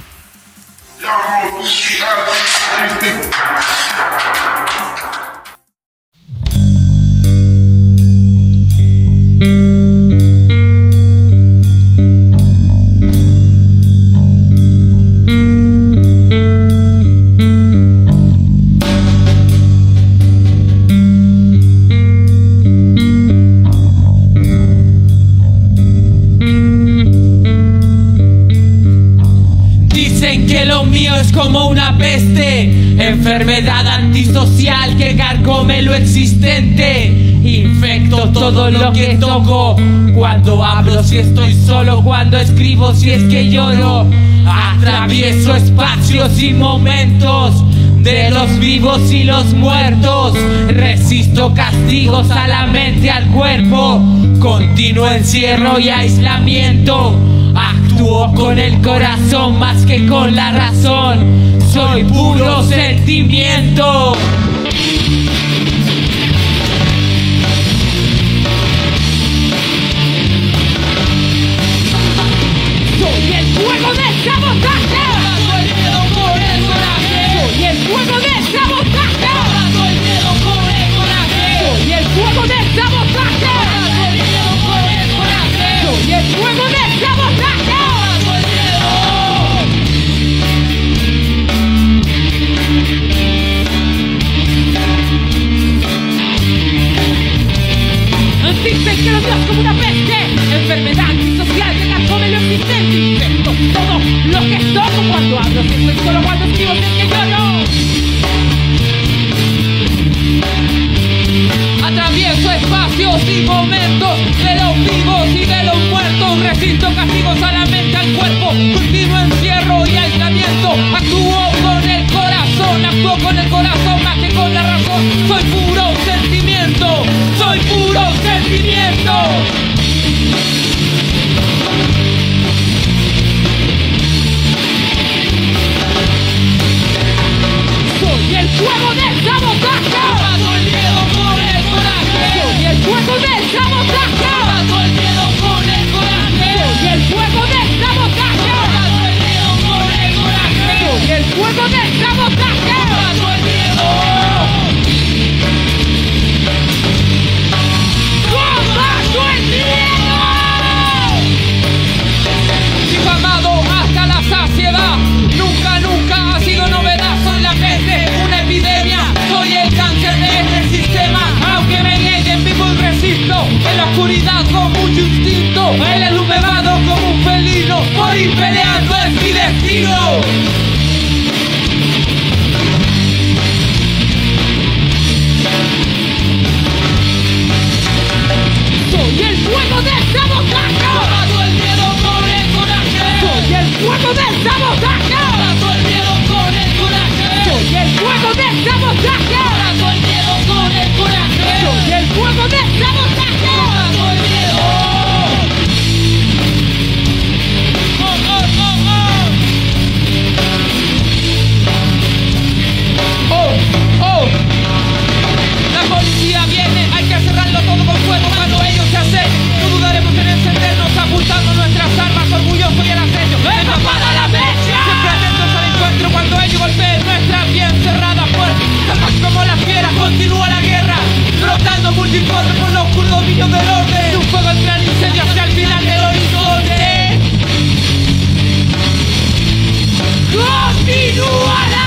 Es como una peste, enfermedad antisocial que carcome lo existente. Infecto todo lo que toco, cuando hablo si estoy solo, cuando escribo si es que lloro. Atravieso espacios y momentos de los vivos y los muertos. Resisto castigos a la mente, al cuerpo. Continuo encierro y aislamiento. Actúo Actúo con el corazón más que con la razón. Soy puro sentimiento. Soy el fuego del sabotaje. Soy el miedo por el coraje. Soy el fuego del sabotaje. Soy el miedo por el coraje. Soy el fuego del sabotaje. Soy el miedo por el coraje. Soy el fuego del sabotaje. Soy el miedo. Dicen que lo veo como una peste, enfermedad antisocial que la come lo existente. Invento todo lo que toco cuando hablo, si estoy solo cuando escribo, si es que yo no. Atravieso espacios y momentos de los vivos y de los muertos. Resisto castigos a la mente, al cuerpo. Cultivo encierro y aislamiento. Actúo con el corazón más que con la razón. Soy puro sentimiento. Soy puro sentimiento. Soy el fuego del sabotaje. Mato el miedo con el coraje. Soy el fuego del sabotaje. Mato el miedo con el coraje. Soy el fuego del sabotaje. Mato el miedo con el coraje. Soy el fuego del sabotaje. Mato el miedo. ¡Combato el miedo! Difamado hasta la saciedad. Nunca, nunca ha sido novedad. Soy la peste, una epidemia. Soy el cáncer de este sistema. Aunque me nieguen, vivo y resisto. En la oscuridad con mucho instinto. En el humedado como un felino. Morir peleando es mi destino. Soy el fuego del sabotaje. Mato el miedo con el coraje. Soy el fuego del sabotaje. Mato el miedo con el coraje. Soy el fuego del sabotaje. Mato el miedo con el coraje. Soy el fuego del sabotaje. Mato el miedo. La policía viene, hay que cerrarlo todo con fuego. Cuando ellos se hacen, no dudaremos en encendernos, apuntando nuestras armas, orgulloso y el acecho. ¡Empapada la mecha! Siempre atentos al encuentro cuando ellos golpeen nuestras bien cerradas puertas. Como las fieras continúa la guerra, brotando multiforme por los oscuros dominios del orden. Un fuego el gran incendio hacia el final del horizonte. ¡Continúa la